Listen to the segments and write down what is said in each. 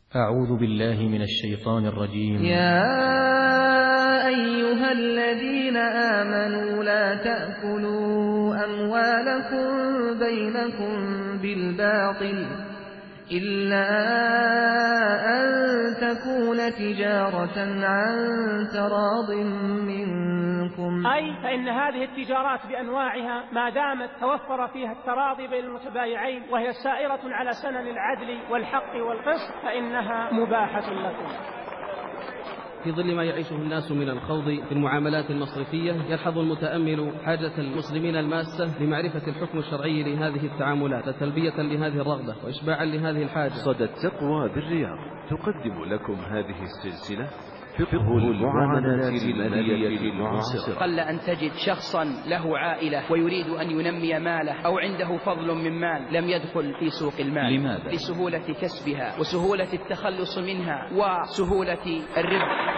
أعوذ بالله من الشيطان الرجيم. يا أيها الذين آمنوا لا تأكلوا أموالكم بينكم بالباطل إلا أن تكون تجارة عن تراض منكم، أي فإن هذه التجارات بأنواعها ما دامت توفر فيها التراضي بين المتبايعين وهي سائرة على سنن العدل والحق والقسط فإنها مباحة لكم. في ظل ما يعيشه الناس من الخوض في المعاملات المصرفية، يلحظ المتأمل حاجة المسلمين الماسة لمعرفة الحكم الشرعي لهذه التعاملات تلبية لهذه الرغبة وإشباعا لهذه الحاجة. صدى التقوى بالرياض تقدم لكم هذه السلسلة فقه المعاملات المالية المعاصرة. قل أن تجد شخصا له عائلة ويريد أن ينمي ماله أو عنده فضل من مال لم يدخل في سوق المال. لماذا؟ لسهولة كسبها وسهولة التخلص منها وسهولة الربح.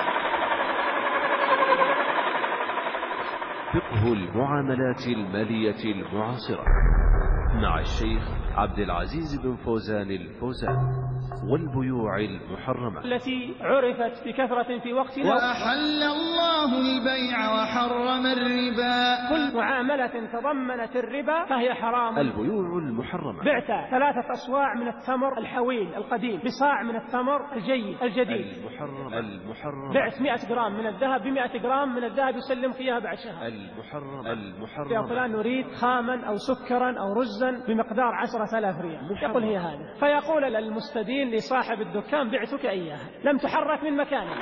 فقه المعاملات المالية المعاصرة مع الشيخ عبد العزيز بن فوزان الفوزان. والبيوع المحرمة التي عرفت بكثرة في وقتنا. وأحل الله البيع وحرم الربا. كل معاملة تضمنت الربا فهي حرام. البيوع المحرمة. بعت 3 أصواع من التمر الحويل القديم بصاع من التمر الجيد الجديد. المحرمة. بعت 100 جرام من الذهب ب100 جرام من الذهب يسلمك إياها بعد شهر. المحرمة. يا فلان نريد خاما أو سكرا أو رزا بمقدار 10,000 ريال. يقول هي هذا، فيقول للمستدين لصاحب الدكان بعتك إياها لم تحرك من مكانك.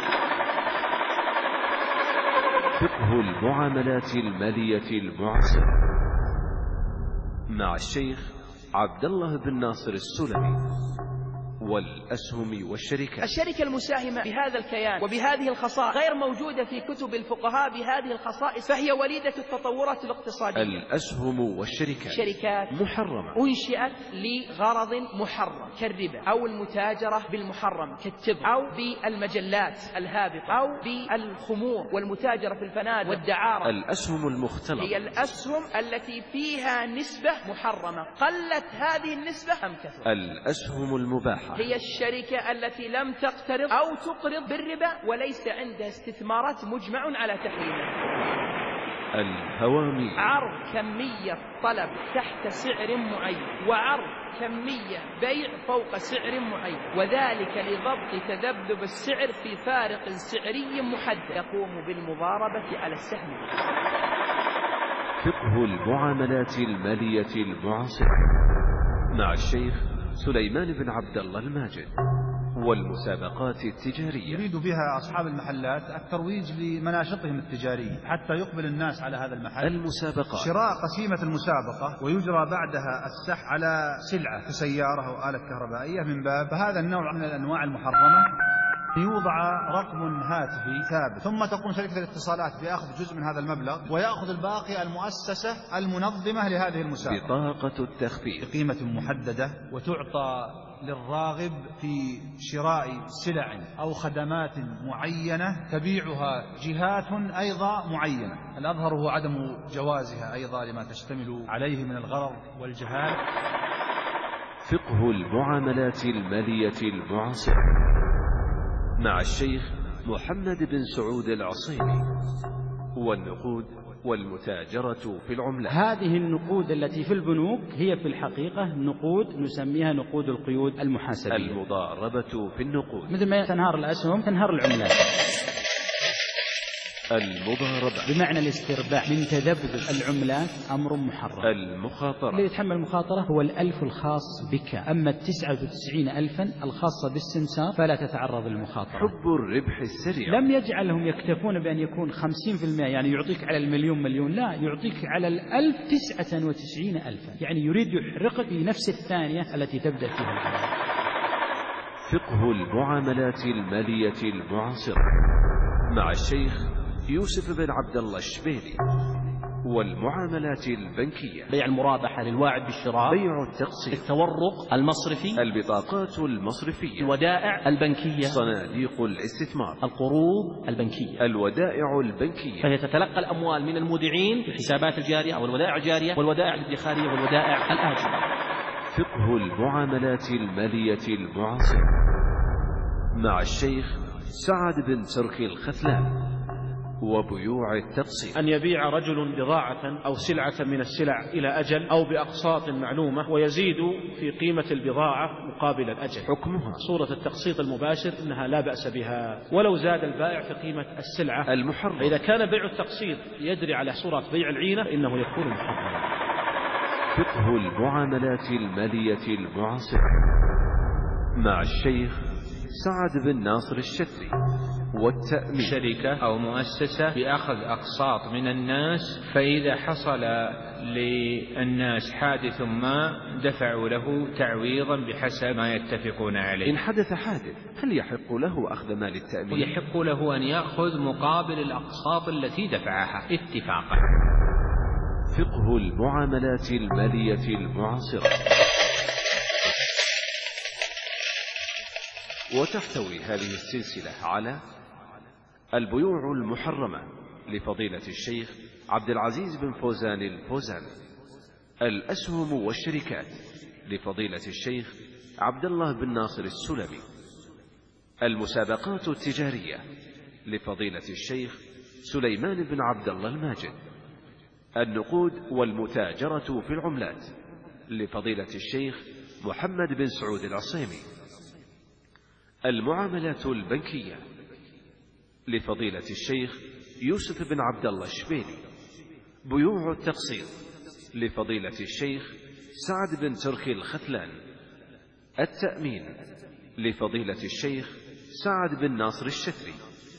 فقه المعاملات المالية المعاصرة مع الشيخ عبد الله بن ناصر السلمي. والأسهم والشركات. الشركة المساهمة بهذا الكيان وبهذه الخصائص غير موجودة في كتب الفقهاء بهذه الخصائص، فهي وليدة التطورات الاقتصادية. الأسهم والشركات شركات محرمة أنشئت لغرض محرم كالربا أو المتاجرة بالمحرم كالتبغ أو بالمجلات الهابطة أو بالخمور والمتاجرة في الفنادق والدعارة. الأسهم المختلطة هي الأسهم التي فيها نسبة محرمة، قلت هذه النسبة أم كثرت. الأسهم المباحة هي الشركة التي لم تقترض أو تقرض بالربا وليس عندها استثمارات مجمع على تحريمها. الهوامي عرض كمية طلب تحت سعر معين وعرض كمية بيع فوق سعر معين، وذلك لضبط تذبذب السعر في فارق سعري محدد يقوم بالمضاربة على السهم. فقه المعاملات المالية المعاصرة مع الشيخ سليمان بن عبد الله الماجد. والمسابقات التجارية يريد بها أصحاب المحلات الترويج لمناشطهم التجارية حتى يقبل الناس على هذا المحل. المسابقات شراء قسيمة المسابقة ويجرى بعدها السحب على سلعة كسيارة أو آلة كهربائية من باب فهذا النوع من الأنواع المحرمة. يوضع رقم هاتفي ثابت ثم تقوم شركة الاتصالات بأخذ جزء من هذا المبلغ ويأخذ الباقي المؤسسة المنظمة لهذه المسابقة. بطاقة التخفيض بقيمة محددة وتعطى للراغب في شراء سلع أو خدمات معينة تبيعها جهات أيضا معينة. الأظهر هو عدم جوازها أيضا لما تشتمل عليه من الغرر والجهال. فقه المعاملات المالية المعاصرة مع الشيخ محمد بن سعود العصيمي. والنقود والمتاجرة في العملات. هذه النقود التي في البنوك هي في الحقيقة نقود نسميها نقود القيود المحاسبية. المضاربة في النقود مثل ما تنهار الأسهم تنهار العملات. المضاربة بمعنى الاسترباح من تذبذب العملات أمر محرم. المخاطرة الذي يتحمل المخاطرة هو 1000 الخاص بك، أما 99,000 الخاصة بالسمسار فلا تتعرض للمخاطرة. حب الربح السريع لم يجعلهم يكتفون بأن يكون 50%، يعني يعطيك على المليون مليون، لا، يعطيك على 1000 99,000، يعني يريد يحرقك في نفس الثانية التي تبدأ فيها العمل. فقه المعاملات المالية المعاصرة مع الشيخ يوسف بن عبد الله الشبيلي. والمعاملات البنكية. بيع المرابحة للواعد بالشراء، بيع التقسيط، التورق المصرفي، البطاقات المصرفية، الودائع البنكية، صناديق الاستثمار، القروض البنكية، الودائع البنكية. فهي تتلقى الأموال من المودعين في الحسابات الجارية أو الودائع الجارية والودائع الادخارية والودائع الآجلة. فقه المعاملات المالية المعاصرة مع الشيخ سعد بن تركي الختلان. وبيوع التقسيط: أن يبيع رجل بضاعة أو سلعة من السلع إلى أجل أو بأقساط معلومة ويزيد في قيمة البضاعة مقابل الأجل. حكمها: صورة التقسيط المباشر إنها لا بأس بها ولو زاد البائع في قيمة السلعة المحرم. فإذا كان بيع التقسيط يجري على صورة بيع العينة إنه يكون محرما. فقه المعاملات المالية المعاصرة مع الشيخ سعد بن ناصر الشتري. والتأمين: شركة أو مؤسسة بأخذ أقساط من الناس، فإذا حصل للناس حادث ما دفعوا له تعويضا بحسب ما يتفقون عليه. إن حدث حادث هل يحق له أخذ مال التأمين؟ ويحق له أن يأخذ مقابل الأقساط التي دفعها اتفاقا. فقه المعاملات المالية المعاصرة. وتحتوي هذه السلسلة على البيوع المحرمة لفضيلة الشيخ عبد العزيز بن فوزان الفوزان، الأسهم والشركات لفضيلة الشيخ عبد الله بن ناصر السلمي، المسابقات التجارية لفضيلة الشيخ سليمان بن عبد الله الماجد، النقود والمتاجرة في العملات لفضيلة الشيخ محمد بن سعود العصيمي، المعاملات البنكية لفضيلة الشيخ يوسف بن عبد الله الشبيلي، بيوع التقسيط لفضيلة الشيخ سعد بن تركي الختلان، التأمين لفضيلة الشيخ سعد بن ناصر الشتري.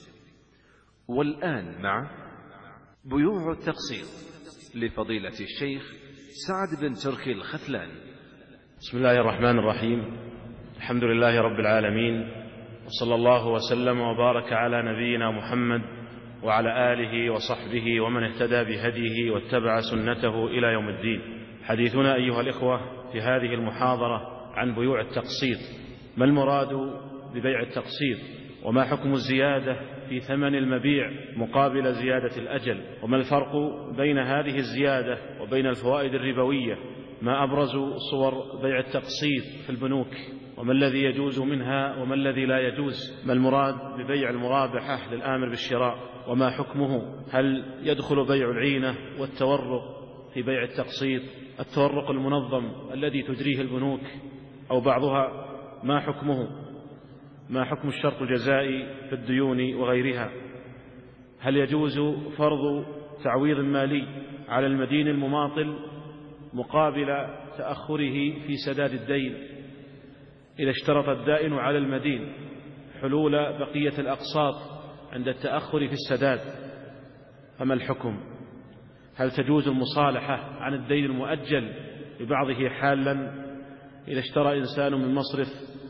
والآن مع بيوع التقسيط لفضيلة الشيخ سعد بن تركي الختلان. بسم الله الرحمن الرحيم. الحمد لله رب العالمين، وصلى الله وسلم وبارك على نبينا محمد وعلى آله وصحبه ومن اهتدى بهديه واتبع سنته إلى يوم الدين. حديثنا أيها الإخوة في هذه المحاضرة عن بيوع التقسيط. ما المراد ببيع التقسيط؟ وما حكم الزيادة في ثمن المبيع مقابل زيادة الأجل؟ وما الفرق بين هذه الزيادة وبين الفوائد الربوية؟ ما أبرز صور بيع التقسيط في البنوك؟ وما الذي يجوز منها وما الذي لا يجوز؟ ما المراد ببيع المرابحة للآمر بالشراء وما حكمه؟ هل يدخل بيع العينة والتورق في بيع التقسيط؟ التورق المنظم الذي تجريه البنوك أو بعضها ما حكمه؟ ما حكم الشرط الجزائي في الديون وغيرها؟ هل يجوز فرض تعويض مالي على المدين المماطل مقابل تأخره في سداد الدين إذا اشترط الدائن على المدين حلول بقية الأقساط عند التأخر في السداد؟ فما الحكم؟ هل تجوز المصالحة عن الدين المؤجل ببعضه حالا إذا اشترى إنسان من مصرف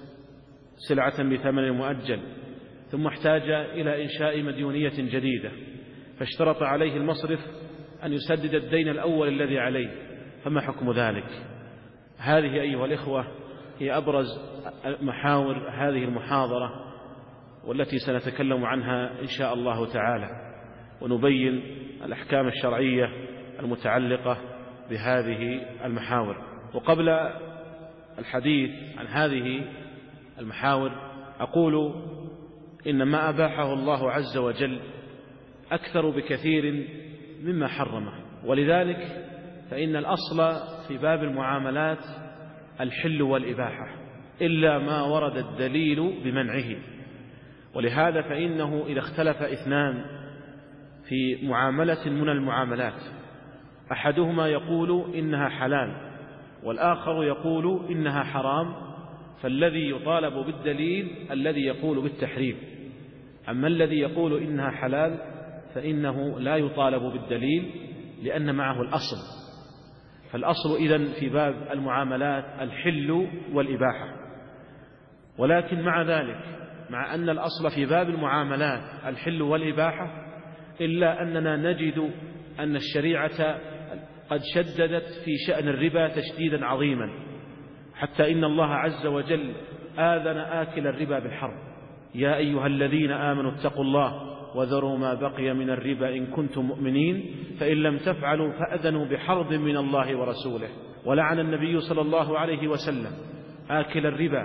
سلعة بثمن مؤجل ثم احتاج إلى إنشاء مديونية جديدة فاشترط عليه المصرف أن يسدد الدين الأول الذي عليه؟ فما حكم ذلك؟ هذه أيها الإخوة هي أبرز محاور هذه المحاضرة والتي سنتكلم عنها إن شاء الله تعالى، ونبين الأحكام الشرعية المتعلقة بهذه المحاور. وقبل الحديث عن هذه المحاور أقول إن ما أباحه الله عز وجل أكثر بكثير مما حرمه، ولذلك فإن الأصل في باب المعاملات الحل والإباحة إلا ما ورد الدليل بمنعه. ولهذا فإنه إذا اختلف اثنان في معاملة من المعاملات أحدهما يقول إنها حلال والآخر يقول إنها حرام، فالذي يطالب بالدليل الذي يقول بالتحريم. أما الذي يقول إنها حلال فإنه لا يطالب بالدليل لأن معه الأصل. فالأصل إذن في باب المعاملات الحل والإباحة. ولكن مع ذلك مع أن الأصل في باب المعاملات الحل والإباحة إلا أننا نجد أن الشريعة قد شددت في شأن الربا تشديدا عظيما، حتى إن الله عز وجل آذن آكل الربا بالحرب: يا أيها الذين آمنوا اتقوا الله وذروا ما بقي من الربا إن كنتم مؤمنين فإن لم تفعلوا فأذنوا بحرب من الله ورسوله. ولعن النبي صلى الله عليه وسلم آكل الربا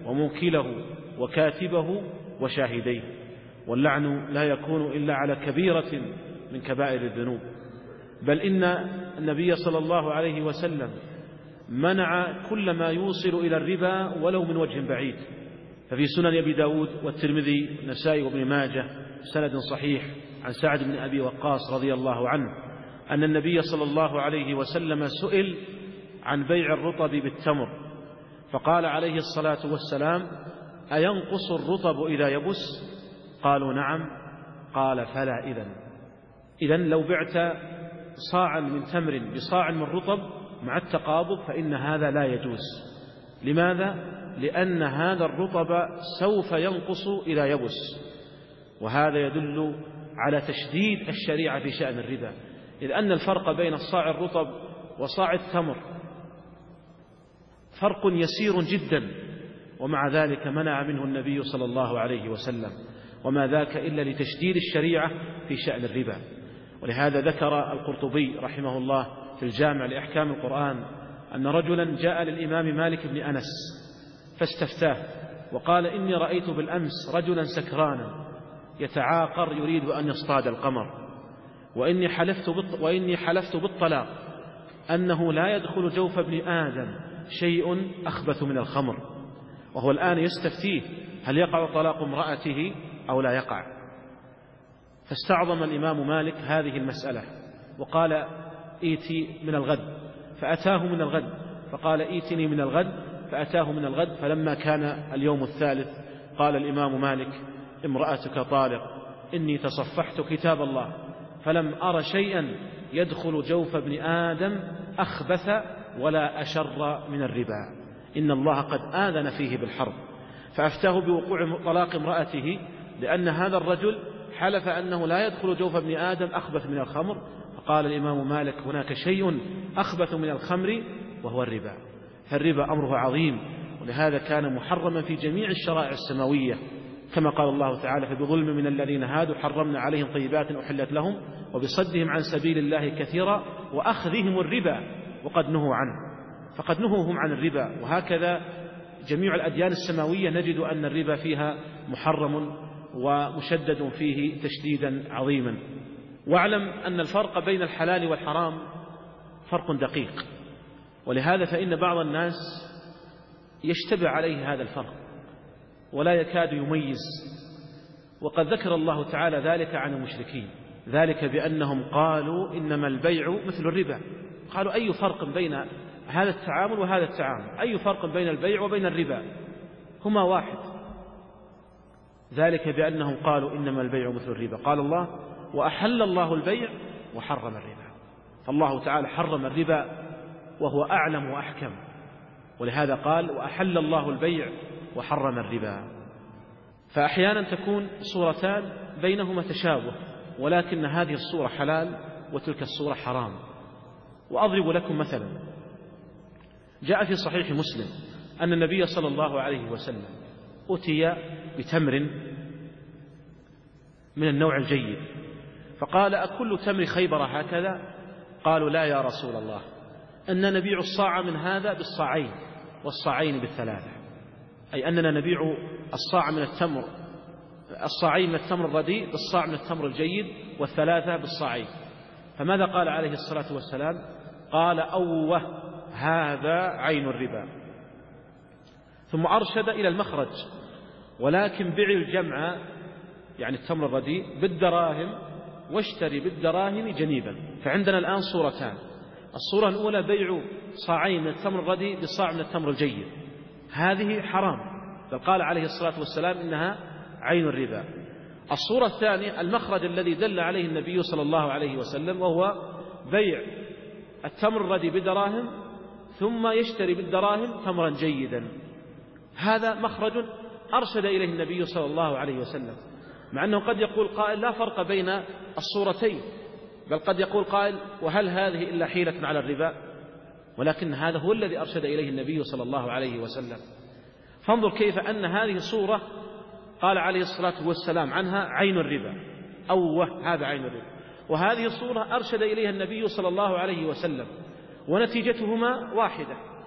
وموكله وكاتبه وشاهديه. واللعن لا يكون إلا على كبيرة من كبائر الذنوب، بل إن النبي صلى الله عليه وسلم منع كل ما يوصل إلى الربا ولو من وجه بعيد. ففي سنن أبي داود والترمذي والنسائي وابن ماجه سند صحيح عن سعد بن أبي وقاص رضي الله عنه أن النبي صلى الله عليه وسلم سئل عن بيع الرطب بالتمر، فقال عليه الصلاة والسلام: أينقص الرطب إذا يبس؟ قالوا: نعم. قال: فلا إذن لو بعت صاعا من تمر بصاع من رطب مع التقابض فإن هذا لا يجوز. لماذا؟ لأن هذا الرطب سوف ينقص إذا يبس، وهذا يدل على تشديد الشريعة في شأن الربا، إذ أن الفرق بين الصاع الرطب وصاع التمر فرق يسير جدا، ومع ذلك منع منه النبي صلى الله عليه وسلم، وما ذاك إلا لتشديد الشريعة في شأن الربا. ولهذا ذكر القرطبي رحمه الله في الجامع لأحكام القرآن أن رجلا جاء للإمام مالك بن أنس فاستفتاه وقال: إني رأيت بالأمس رجلا سكرانا يتعاقر يريد أن يصطاد القمر، وإني حلفت بالطلاق أنه لا يدخل جوف ابن آدم شيء أخبث من الخمر. وهو الآن يستفتيه هل يقع طلاق امرأته أو لا يقع. فاستعظم الإمام مالك هذه المسألة وقال: إيتي من الغد. فأتاه من الغد، فقال: إيتني من الغد. فأتاه من الغد. فلما كان اليوم الثالث قال الإمام مالك: امرأتك طالق، إني تصفحت كتاب الله فلم أر شيئا يدخل جوف ابن آدم أخبث ولا أشر من الربا، إن الله قد آذن فيه بالحرب. فأفتاه بوقوع طلاق امرأته لأن هذا الرجل حلف أنه لا يدخل جوف ابن آدم أخبث من الخمر. فقال الإمام مالك: هناك شيء أخبث من الخمر وهو الربا. فالربا أمره عظيم، ولهذا كان محرما في جميع الشرائع السماوية، كما قال الله تعالى: فبظلم من الذين هادوا حرمنا عليهم طيبات أحلت لهم وبصدهم عن سبيل الله كثيرا وأخذهم الربا وقد نهوا عنه. فقد نهوا هم عن الربا. وهكذا جميع الأديان السماوية نجد أن الربا فيها محرم ومشدد فيه تشديدا عظيما. واعلم أن الفرق بين الحلال والحرام فرق دقيق، ولهذا فإن بعض الناس يشتبه عليه هذا الفرق ولا يكاد يميز. وقد ذكر الله تعالى ذلك عن المشركين، ذلك بأنهم قالوا إنما البيع مثل الربا. قالوا: أي فرق بين هذا التعامل وهذا التعامل؟ أي فرق بين البيع وبين الربا؟ هما واحد. ذلك بأنهم قالوا إنما البيع مثل الربا. قال الله: وأحل الله البيع وحرم الربا. فالله تعالى حرم الربا وهو أعلم وأحكم، ولهذا قال: وأحل الله البيع وحرم الربا. فأحيانا تكون صورتان بينهما تشابه، ولكن هذه الصورة حلال وتلك الصورة حرام. وأضرب لكم مثلا: جاء في صحيح مسلم أن النبي صلى الله عليه وسلم أتي بتمر من النوع الجيد، فقال: أكل تمر خيبر هكذا؟ قالوا: لا يا رسول الله، أننا نبيع الصاع من هذا بالصاعين والصاعين بالثلاثة، أي أننا نبيع الصاع من التمر، الصاعين من التمر الرديء بالصاع من التمر الجيد، والثلاثة بالصاعين. فماذا قال عليه الصلاة والسلام؟ قال: أوه، هذا عين الربا. ثم أرشد إلى المخرج: ولكن بع الجمع، يعني التمر الرديء، بالدراهم واشتري بالدراهم جنيبا. فعندنا الآن صورتان: الصورة الأولى بيع صاعين من التمر الرديء بصاع من التمر الجيد، هذه حرام، بل قال عليه الصلاة والسلام إنها عين الربا. الصورة الثانية المخرج الذي دل عليه النبي صلى الله عليه وسلم، وهو بيع التمر الرديء بدراهم ثم يشتري بالدراهم تمرا جيدا. هذا مخرج أرشد إليه النبي صلى الله عليه وسلم، مع أنه قد يقول قائل: لا فرق بين الصورتين، بل قد يقول قائل: وهل هذه إلا حيلة على الربا؟ ولكن هذا هو الذي أرشد إليه النبي صلى الله عليه وسلم. فانظر كيف أن هذه صورة قال عليه الصلاة والسلام عنها عين الربا، أوه، هذا عين الربا، وهذه الصورة أرشد إليها النبي صلى الله عليه وسلم، ونتيجتهما واحدة،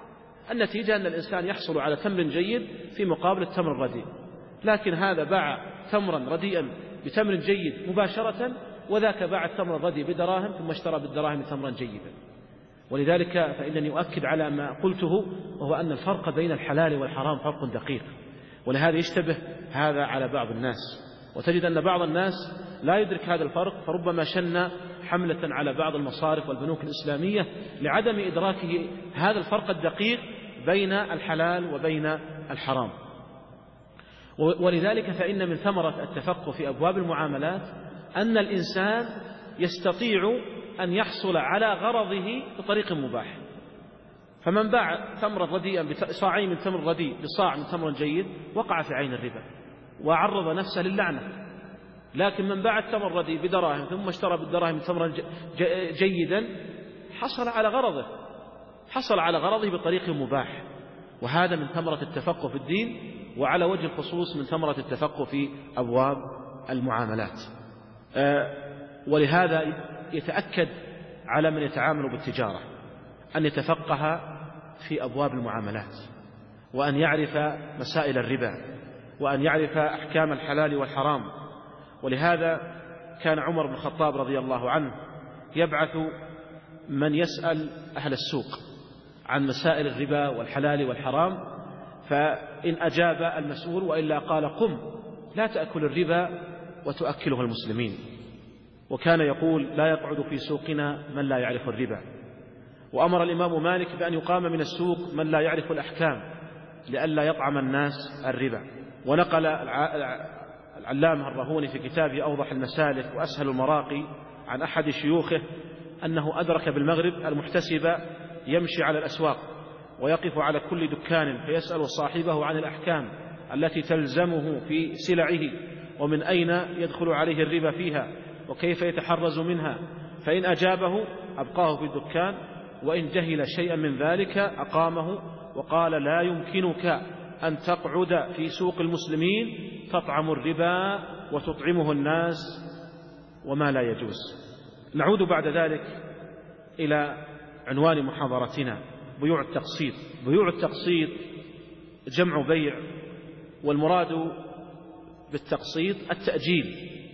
النتيجة أن الإنسان يحصل على تمر جيد في مقابل التمر الرديء، لكن هذا باع تمرا رديئا بتمر جيد مباشرة، وذاك باع التمر الرديء بدراهم ثم اشترى بالدراهم تمرا جيدا. ولذلك فإنني أؤكد على ما قلته، وهو أن الفرق بين الحلال والحرام فرق دقيق، ولهذا يشتبه هذا على بعض الناس، وتجد أن بعض الناس لا يدرك هذا الفرق، فربما شن حملة على بعض المصارف والبنوك الإسلامية لعدم إدراكه هذا الفرق الدقيق بين الحلال وبين الحرام. ولذلك فإن من ثمرة التفقه في أبواب المعاملات أن الإنسان يستطيع أن يحصل على غرضه بطريق مباح. فمن باع تمرا رديئا بصاعين من تمر رديء بصاع من تمر جيد وقع في عين الربا وعرض نفسه للعنة. لكن من باع التمر الرديء بدراهم ثم اشترى بالدراهم تمرا جيدا حصل على غرضه بطريق مباح. وهذا من ثمرة التفقه في الدين، وعلى وجه الخصوص من ثمرة التفقه في أبواب المعاملات. ولهذا يتأكد على من يتعامل بالتجارة أن يتفقه في أبواب المعاملات، وأن يعرف مسائل الربا، وأن يعرف أحكام الحلال والحرام. ولهذا كان عمر بن الخطاب رضي الله عنه يبعث من يسأل أهل السوق عن مسائل الربا والحلال والحرام، فإن أجاب المسؤول وإلا قال قم لا تأكل الربا وتؤكله المسلمين. وكان يقول لا يقعد في سوقنا من لا يعرف الربا. وأمر الإمام مالك بأن يقام من السوق من لا يعرف الأحكام لئلا يطعم الناس الربا. ونقل العلامة الرهوني في كتابه أوضح المسالك وأسهل المراقي عن أحد شيوخه أنه أدرك بالمغرب المحتسب يمشي على الأسواق ويقف على كل دكان فيسأل صاحبه عن الأحكام التي تلزمه في سلعه، ومن أين يدخل عليه الربا فيها، وكيف يتحرز منها. فإن أجابه أبقاه في الدكان، وإن جهل شيئا من ذلك أقامه وقال لا يمكنك أن تقعد في سوق المسلمين تطعم الربا وتطعمه الناس وما لا يجوز. نعود بعد ذلك إلى عنوان محاضرتنا: بيوع التقسيط. بيوع التقسيط جمع بيع، والمراد بالتقسيط التأجيل.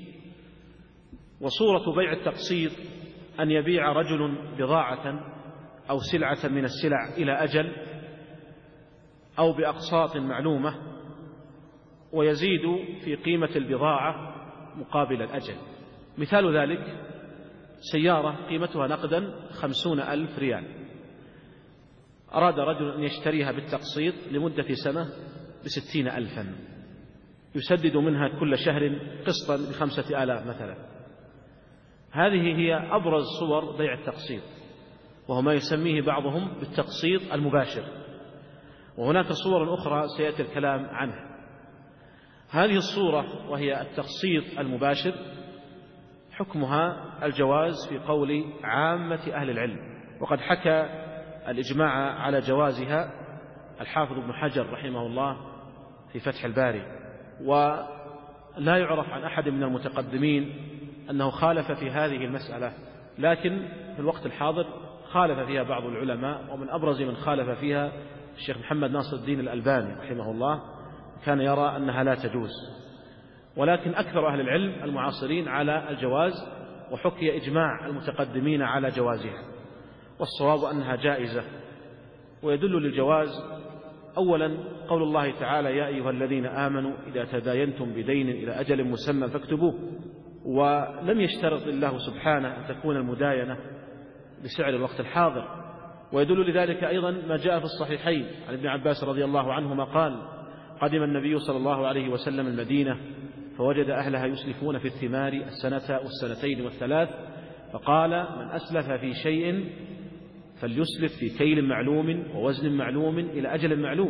وصورة بيع التقسيط أن يبيع رجل بضاعة أو سلعة من السلع إلى أجل أو بأقساط معلومة، ويزيد في قيمة البضاعة مقابل الأجل. مثال ذلك سيارة قيمتها نقدا 50,000 ريال، أراد رجل أن يشتريها بالتقسيط لمدة سنة ب60,000، يسدد منها كل شهر قسطا ب5,000 مثلا. هذه هي أبرز صور بيع التقسيط، وهو ما يسميه بعضهم بالتقسيط المباشر، وهناك صور أخرى سيأتي الكلام عنها. هذه الصورة وهي التقسيط المباشر حكمها الجواز في قول عامة أهل العلم، وقد حكى الإجماع على جوازها الحافظ ابن حجر رحمه الله في فتح الباري. ولا يعرف عن أحد من المتقدمين أنه خالف في هذه المسألة، لكن في الوقت الحاضر خالف فيها بعض العلماء، ومن أبرز من خالف فيها الشيخ محمد ناصر الدين الألباني رحمه الله، كان يرى أنها لا تجوز. ولكن أكثر أهل العلم المعاصرين على الجواز، وحكي إجماع المتقدمين على جوازها، والصواب أنها جائزة. ويدل للجواز أولا قول الله تعالى: يا أيها الذين آمنوا إذا تداينتم بدين إلى أجل مسمى فاكتبوه. ولم يشترط الله سبحانه أن تكون المداينة بسعر الوقت الحاضر. ويدل لذلك أيضا ما جاء في الصحيحين عن ابن عباس رضي الله عنهما قال: قدم النبي صلى الله عليه وسلم المدينة فوجد أهلها يسلفون في الثمار السنة والسنتين والثلاث، فقال: من أسلف في شيء فليسلف في كيل معلوم ووزن معلوم إلى أجل معلوم.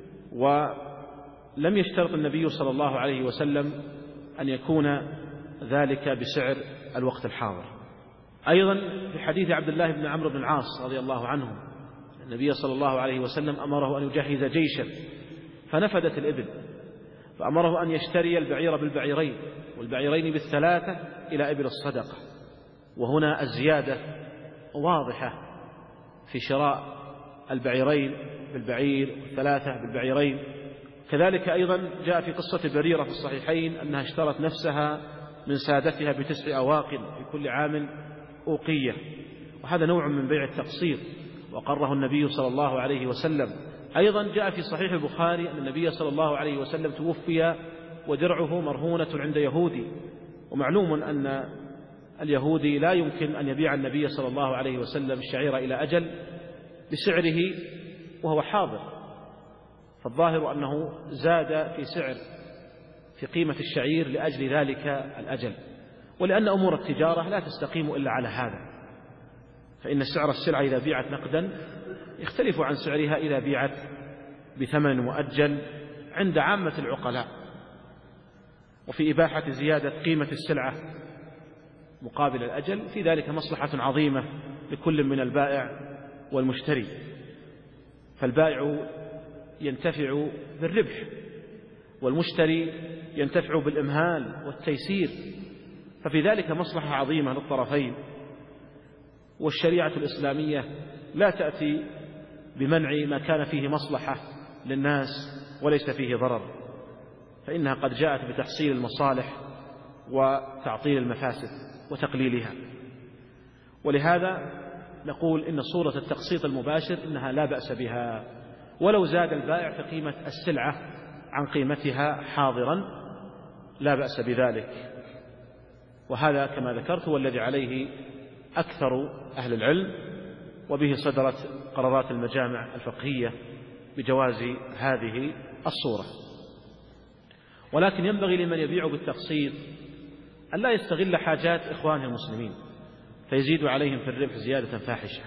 ولم يشترط النبي صلى الله عليه وسلم أن يكون ذلك بسعر الوقت الحاضر. أيضا في حديث عبد الله بن عمرو بن العاص رضي الله عنه، النبي صلى الله عليه وسلم أمره أن يجهز جيشا فنفدت الإبل، فأمره أن يشتري البعير بالبعيرين والبعيرين بالثلاثة إلى إبل الصدقة. وهنا الزيادة واضحة في شراء البعيرين بالبعير والثلاثة بالبعيرين. كذلك أيضا جاء في قصة بريرة في الصحيحين أنها اشترت نفسها من سادتها ب9 أواق في كل عام أوقية، وهذا نوع من بيع التقسيط وقره النبي صلى الله عليه وسلم. أيضا جاء في صحيح البخاري أن النبي صلى الله عليه وسلم توفي ودرعه مرهونة عند يهودي، ومعلوم أن اليهودي لا يمكن أن يبيع النبي صلى الله عليه وسلم الشعير إلى أجل بسعره وهو حاضر، فالظاهر أنه زاد في قيمة الشعير لأجل ذلك الأجل، ولأن أمور التجارة لا تستقيم إلا على هذا، فإن سعر السلعة إذا بيعت نقدا يختلف عن سعرها إذا بيعت بثمن مؤجل عند عامة العقلاء. وفي إباحة زيادة قيمة السلعة مقابل الأجل في ذلك مصلحة عظيمة لكل من البائع والمشتري، فالبائع ينتفع بالربح والمشتري ينتفع بالإمهال والتيسير، ففي ذلك مصلحة عظيمة للطرفين. والشريعة الإسلامية لا تأتي بمنع ما كان فيه مصلحة للناس وليس فيه ضرر، فإنها قد جاءت بتحصيل المصالح وتعطيل المفاسد وتقليلها. ولهذا نقول إن صورة التقسيط المباشر إنها لا بأس بها، ولو زاد البائع في قيمة السلعة عن قيمتها حاضرا لا بأس بذلك. وهذا كما ذكرت هو الذي عليه أكثر أهل العلم، وبه صدرت قرارات المجامع الفقهية بجواز هذه الصورة. ولكن ينبغي لمن يبيع بالتقسيط أن لا يستغل حاجات إخوانه المسلمين فيزيد عليهم في الربح زيادة فاحشة.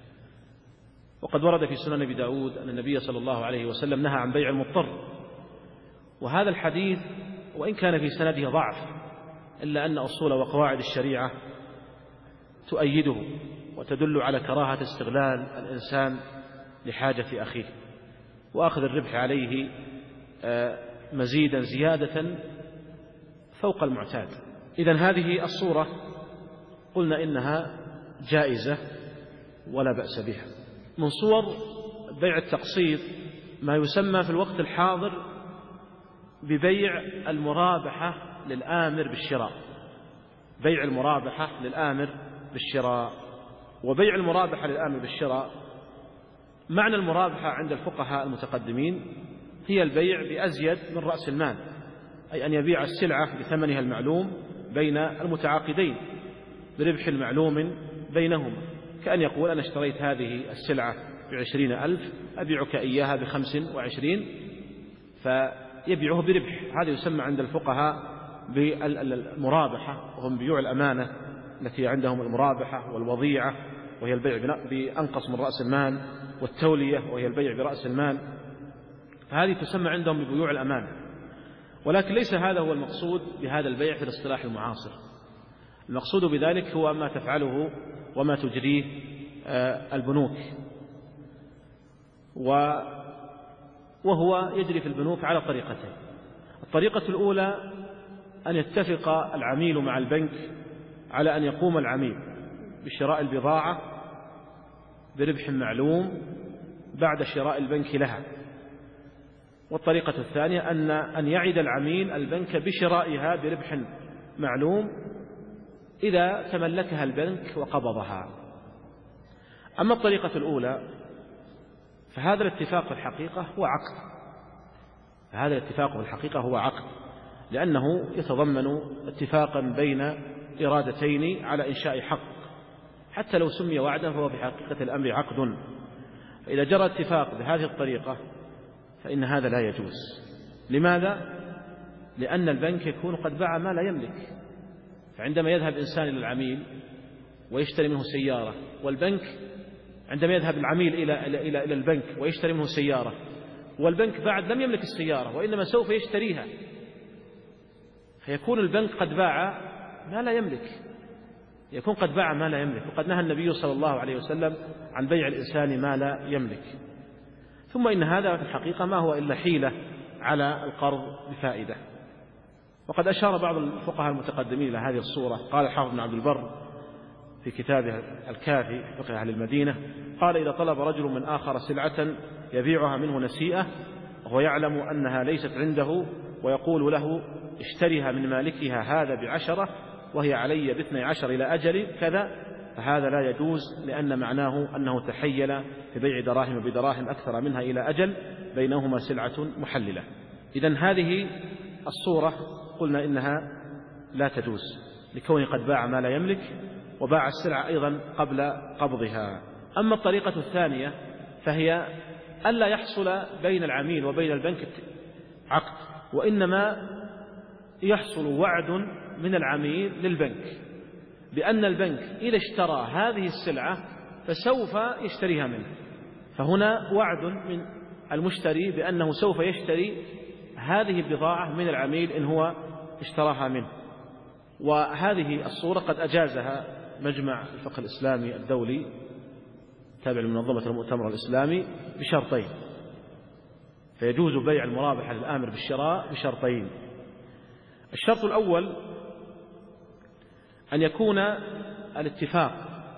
وقد ورد في سنن أبي داود أن النبي صلى الله عليه وسلم نهى عن بيع المضطر، وهذا الحديث وإن كان في سنده ضعف إلا أن أصول وقواعد الشريعة تؤيده وتدل على كراهة استغلال الإنسان لحاجة أخيه وأخذ الربح عليه مزيدا زيادة فوق المعتاد. إذن هذه الصورة قلنا إنها جائزة ولا بأس بها. من صور بيع التقسيط ما يسمى في الوقت الحاضر ببيع المرابحة للآمر بالشراء. بيع المرابحة للآمر بالشراء. وبيع المرابحة للآمر بالشراء معنى المرابحة عند الفقهاء المتقدمين هي البيع بأزيد من رأس المال، أي أن يبيع السلعة بثمنها المعلوم بين المتعاقدين بربح معلوم بينهما، كأن يقول أنا اشتريت هذه السلعة ب20,000 أبيعك إياها ب25 فيبيعه بربح. هذا يسمى عند الفقهاء بالمرابحة، وهم بيوع الأمانة التي عندهم المرابحة والوضيعة وهي البيع بأنقص من رأس المال، والتولية وهي البيع برأس المال، فهذه تسمى عندهم ببيوع الأمانة. ولكن ليس هذا هو المقصود بهذا البيع في الاصطلاح المعاصر. المقصود بذلك هو ما تفعله وما تجريه البنوك، وهو يجري في البنوك على طريقتين. الطريقة الأولى أن يتفق العميل مع البنك على أن يقوم العميل بشراء البضاعة بربح معلوم بعد شراء البنك لها. والطريقة الثانية أن يعد العميل البنك بشرائها بربح معلوم إذا تملكها البنك وقبضها. أما الطريقة الأولى فهذا الاتفاق في الحقيقة هو عقد، لأنه يتضمن اتفاقا بين إرادتين على إنشاء حق، حتى لو سمي وعدا فهو في حقيقة الأمر عقد. فإذا جرى اتفاق بهذه الطريقة فإن هذا لا يجوز. لماذا؟ لأن البنك يكون قد باع ما لا يملك. فعندما يذهب إنسان إلى العميل ويشتري منه سيارة، والبنك عندما يذهب العميل إلى البنك ويشتري منه سيارة، والبنك بعد لم يملك السيارة وإنما سوف يشتريها، فيكون البنك قد باع ما لا يملك، وقد نهى النبي صلى الله عليه وسلم عن بيع الإنسان ما لا يملك. ثم إن هذا في الحقيقة ما هو إلا حيلة على القرض بفائدة. وقد أشار بعض الفقهاء المتقدمين إلى هذه الصورة. قال الحافظ بن عبد البر في كتابه الكافي في فقه أهل المدينة قال: إذا طلب رجل من آخر سلعة يبيعها منه نسيئة وهو يعلم أنها ليست عنده ويقول له: اشتريها من مالكها هذا ب10 وهي علي ب12 إلى أجل كذا، فهذا لا يجوز، لأن معناه أنه تحيل في بيع دراهم بدراهم أكثر منها إلى أجل بينهما سلعة محللة. إذن هذه الصورة قلنا إنها لا تجوز لكونه قد باع ما لا يملك وباع السلعة أيضا قبل قبضها. أما الطريقة الثانية فهي ألا يحصل بين العميل وبين البنك عقد، وإنما يحصل وعد من العميل للبنك بأن البنك إذا اشترى هذه السلعة فسوف يشتريها منه، فهنا وعد من المشتري بأنه سوف يشتري هذه البضاعة من العميل إن هو اشتراها منه. وهذه الصورة قد أجازها مجمع الفقه الإسلامي الدولي تابع لمنظمة المؤتمر الإسلامي بشرطين، فيجوز بيع المرابحة للآمر بالشراء بشرطين. الشرط الأول أن يكون الاتفاق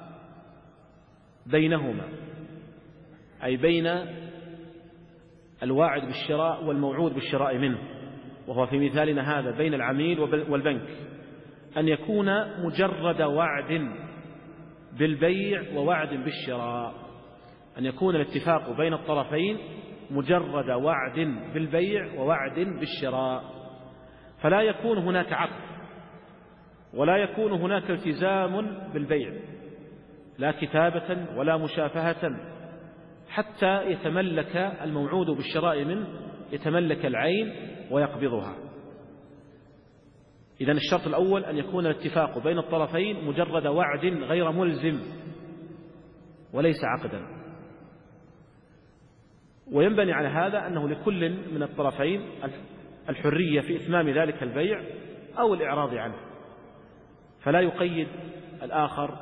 بينهما، أي بين الواعد بالشراء والموعود بالشراء منه، وهو في مثالنا هذا بين العميل والبنك، أن يكون مجرد وعد بالبيع ووعد بالشراء، أن يكون الاتفاق بين الطرفين مجرد وعد بالبيع ووعد بالشراء، فلا يكون هناك عقد ولا يكون هناك التزام بالبيع، لا كتابة ولا مشافهة، حتى يتملك الموعود بالشراء منه يتملك العين ويقبضها. إذن الشرط الأول أن يكون الاتفاق بين الطرفين مجرد وعد غير ملزم وليس عقدا. وينبني على هذا أنه لكل من الطرفين الحرية في إتمام ذلك البيع أو الإعراض عنه، فلا يقيد الآخر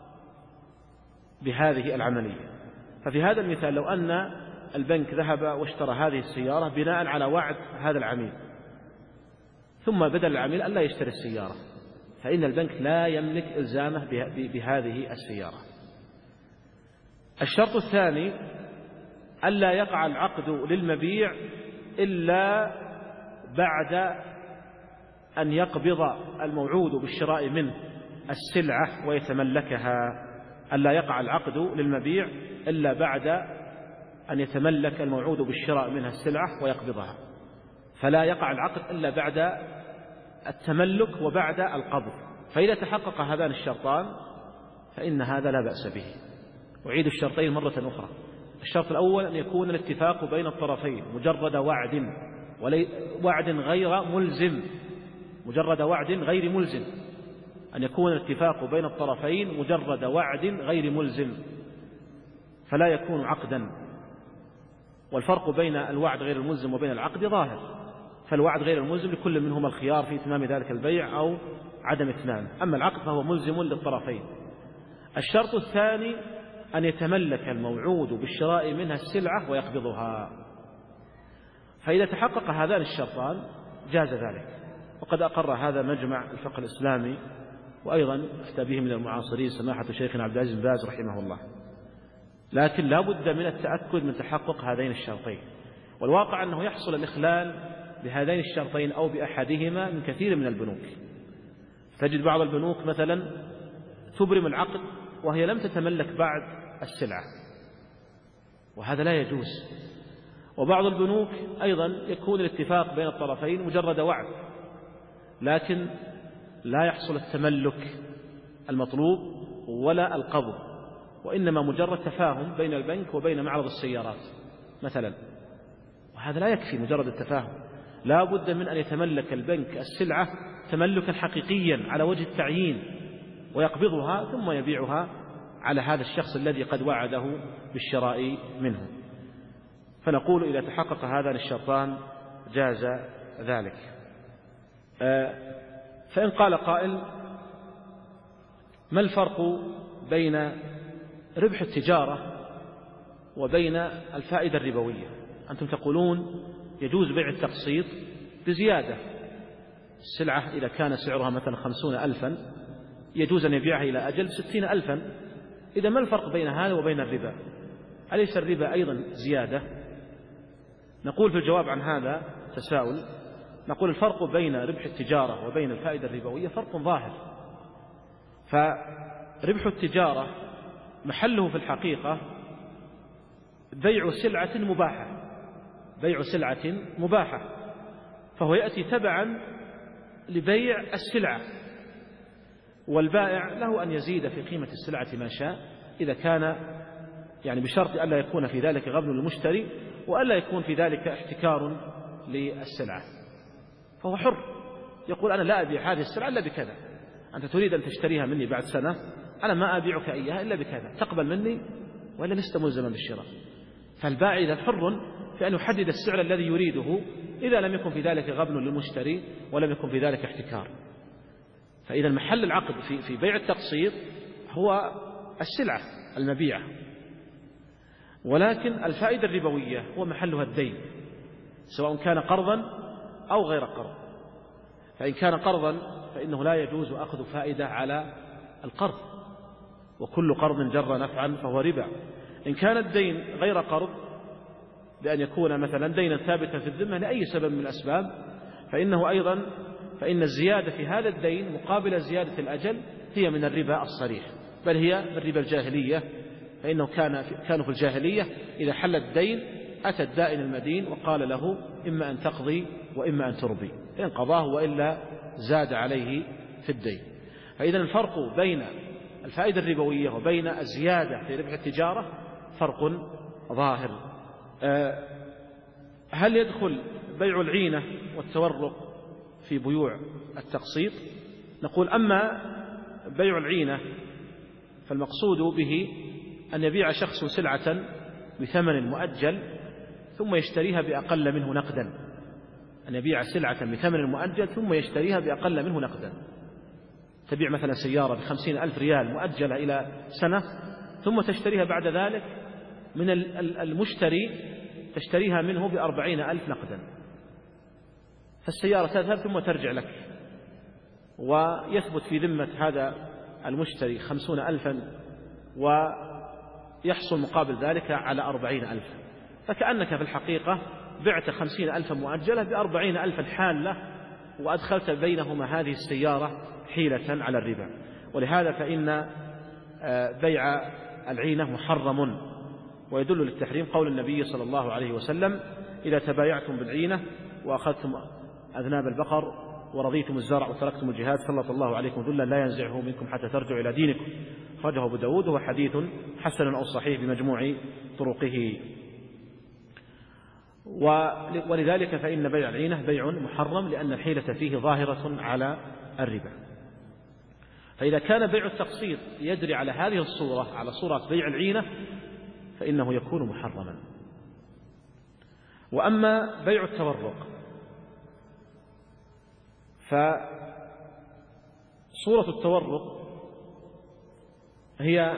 بهذه العملية. ففي هذا المثال لو أن البنك ذهب واشترى هذه السيارة بناء على وعد هذا العميل، ثم بدل العميل ألا يشتري السيارة، فإن البنك لا يملك إلزامه بهذه السيارة. الشرط الثاني ألا يقع العقد للمبيع إلا بعد أن يقبض الموعود بالشراء منه السلعة ويتملكها، ألا يقع العقد للمبيع إلا بعد أن يتملك الموعود بالشراء منها السلعة ويقبضها، فلا يقع العقد إلا بعد التملك وبعد القبض. فإذا تحقق هذان الشرطان فإن هذا لا بأس به. أعيد الشرطين مرة أخرى. الشرط الأول أن يكون الاتفاق بين الطرفين مجرد وعد غير ملزم، مجرد وعد غير ملزم، أن يكون الاتفاق بين الطرفين مجرد وعد غير ملزم فلا يكون عقدا. والفرق بين الوعد غير الملزم وبين العقد ظاهر، فالوعد غير الملزم لكل منهما الخيار في إتمام ذلك البيع أو عدم إتمامه، أما العقد فهو ملزم للطرفين. الشرط الثاني أن يتملك الموعود بالشراء منها السلعة ويقبضها، فإذا تحقق هذان الشرطان جاز ذلك، وقد أقر هذا مجمع الفقه الإسلامي، وأيضا افتى به من المعاصرين سماحة شيخنا عبد العزيز بن باز رحمه الله. لكن لا بد من التأكد من تحقق هذين الشرطين، والواقع أنه يحصل الإخلال بهذين الشرطين أو بأحدهما من كثير من البنوك. تجد بعض البنوك مثلا تبرم العقد وهي لم تتملك بعد السلعة، وهذا لا يجوز. وبعض البنوك أيضا يكون الاتفاق بين الطرفين مجرد وعد، لكن لا يحصل التملك المطلوب ولا القبض، وإنما مجرد تفاهم بين البنك وبين معرض السيارات مثلا، وهذا لا يكفي مجرد التفاهم، لا بد من أن يتملك البنك السلعة تملكا حقيقيا على وجه التعيين ويقبضها ثم يبيعها على هذا الشخص الذي قد وعده بالشراء منه. فنقول إذا تحقق هذان الشرطان جاز ذلك. فإن قال قائل: ما الفرق بين ربح التجارة وبين الفائدة الربوية؟ أنتم تقولون يجوز بيع التقسيط بزيادة، السلعة إذا كان سعرها مثلا 50,000 يجوز أن يبيعها إلى أجل 60,000. إذا ما الفرق بين هذا وبين الربا؟ أليس الربا أيضا زيادة؟ نقول في الجواب عن هذا تساؤل، نقول الفرق بين ربح التجارة وبين الفائدة الربوية فرق ظاهر. فربح التجارة محله في الحقيقة بيع سلعة مباحة، بيع سلعة مباحة، فهو يأتي تبعا لبيع السلعة، والبائع له أن يزيد في قيمة السلعة ما شاء، إذا كان يعني بشرط ألا يكون في ذلك غبن للمشتري، وألا يكون في ذلك احتكار للسلعة. فهو حر، يقول أنا لا أبيع هذه السلعة إلا بكذا، أنت تريد أن تشتريها مني بعد سنة، أنا ما أبيعك إياها إلا بكذا، تقبل مني وإلا لست ملزما بالشراء. فالبائع إذا حر في أن يحدد السعر الذي يريده إذا لم يكن في ذلك غبن للمشتري ولم يكن في ذلك احتكار. فإذا محل العقد في بيع التقسيط هو السلعة المبيعة، ولكن الفائدة الربوية هو محلها الدين، سواء كان قرضا أو غير قرض. فإن كان قرضا فإنه لا يجوز أخذ فائدة على القرض، وكل قرض جر نفعا فهو ربا. إن كان الدين غير قرض، بأن يكون مثلا دينا ثابتا في الذمة لأي سبب من الأسباب، فإنه أيضا فإن الزيادة في هذا الدين مقابل زيادة الأجل هي من الربا الصريح، بل هي من ربا الجاهلية. فإنه كانوا في الجاهلية إذا حل الدين أتى الدائن المدين وقال له إما أن تقضي وإما أن تربي، إن قضاه وإلا زاد عليه في الدين. فإذا الفرق بين الفائدة الربوية وبين الزيادة في ربح التجارة فرق ظاهر. هل يدخل بيع العينة والتورق في بيوع التقسيط؟ نقول أما بيع العينة فالمقصود به أن يبيع شخص سلعة بثمن مؤجل ثم يشتريها بأقل منه نقدا، أن يبيع سلعة بثمن مؤجل ثم يشتريها بأقل منه نقدا. تبيع مثلا سيارة ب50,000 ريال مؤجلة إلى سنة، ثم تشتريها بعد ذلك من المشتري، تشتريها منه ب40,000 نقدا، فالسيارة تذهب ثم ترجع لك، ويثبت في ذمة هذا المشتري 50,000 ويحصل مقابل ذلك على 40,000، فكأنك في الحقيقة بعت 50,000 مؤجلة ب40,000 حالة، وأدخلت بينهما هذه السيارة حيلة على الربا. ولهذا فإن بيع العينة محرم، ويدل للتحريم قول النبي صلى الله عليه وسلم: إذا تبايعتم بالعينة وأخذتم أذناب البقر ورضيتم الزرع وتركتم الجهاد سلط الله عليكم ذلا لا ينزعه منكم حتى ترجعوا إلى دينكم. أخرجه أبو داود، وهو حديث حسن أو صحيح بمجموع طرقه. ولذلك فإن بيع العينة بيع محرم، لأن الحيلة فيه ظاهرة على الربا. فإذا كان بيع التقسيط يجري على هذه الصورة، على صورة بيع العينة، فإنه يكون محرما. وأما بيع التورق فصورة التورق هي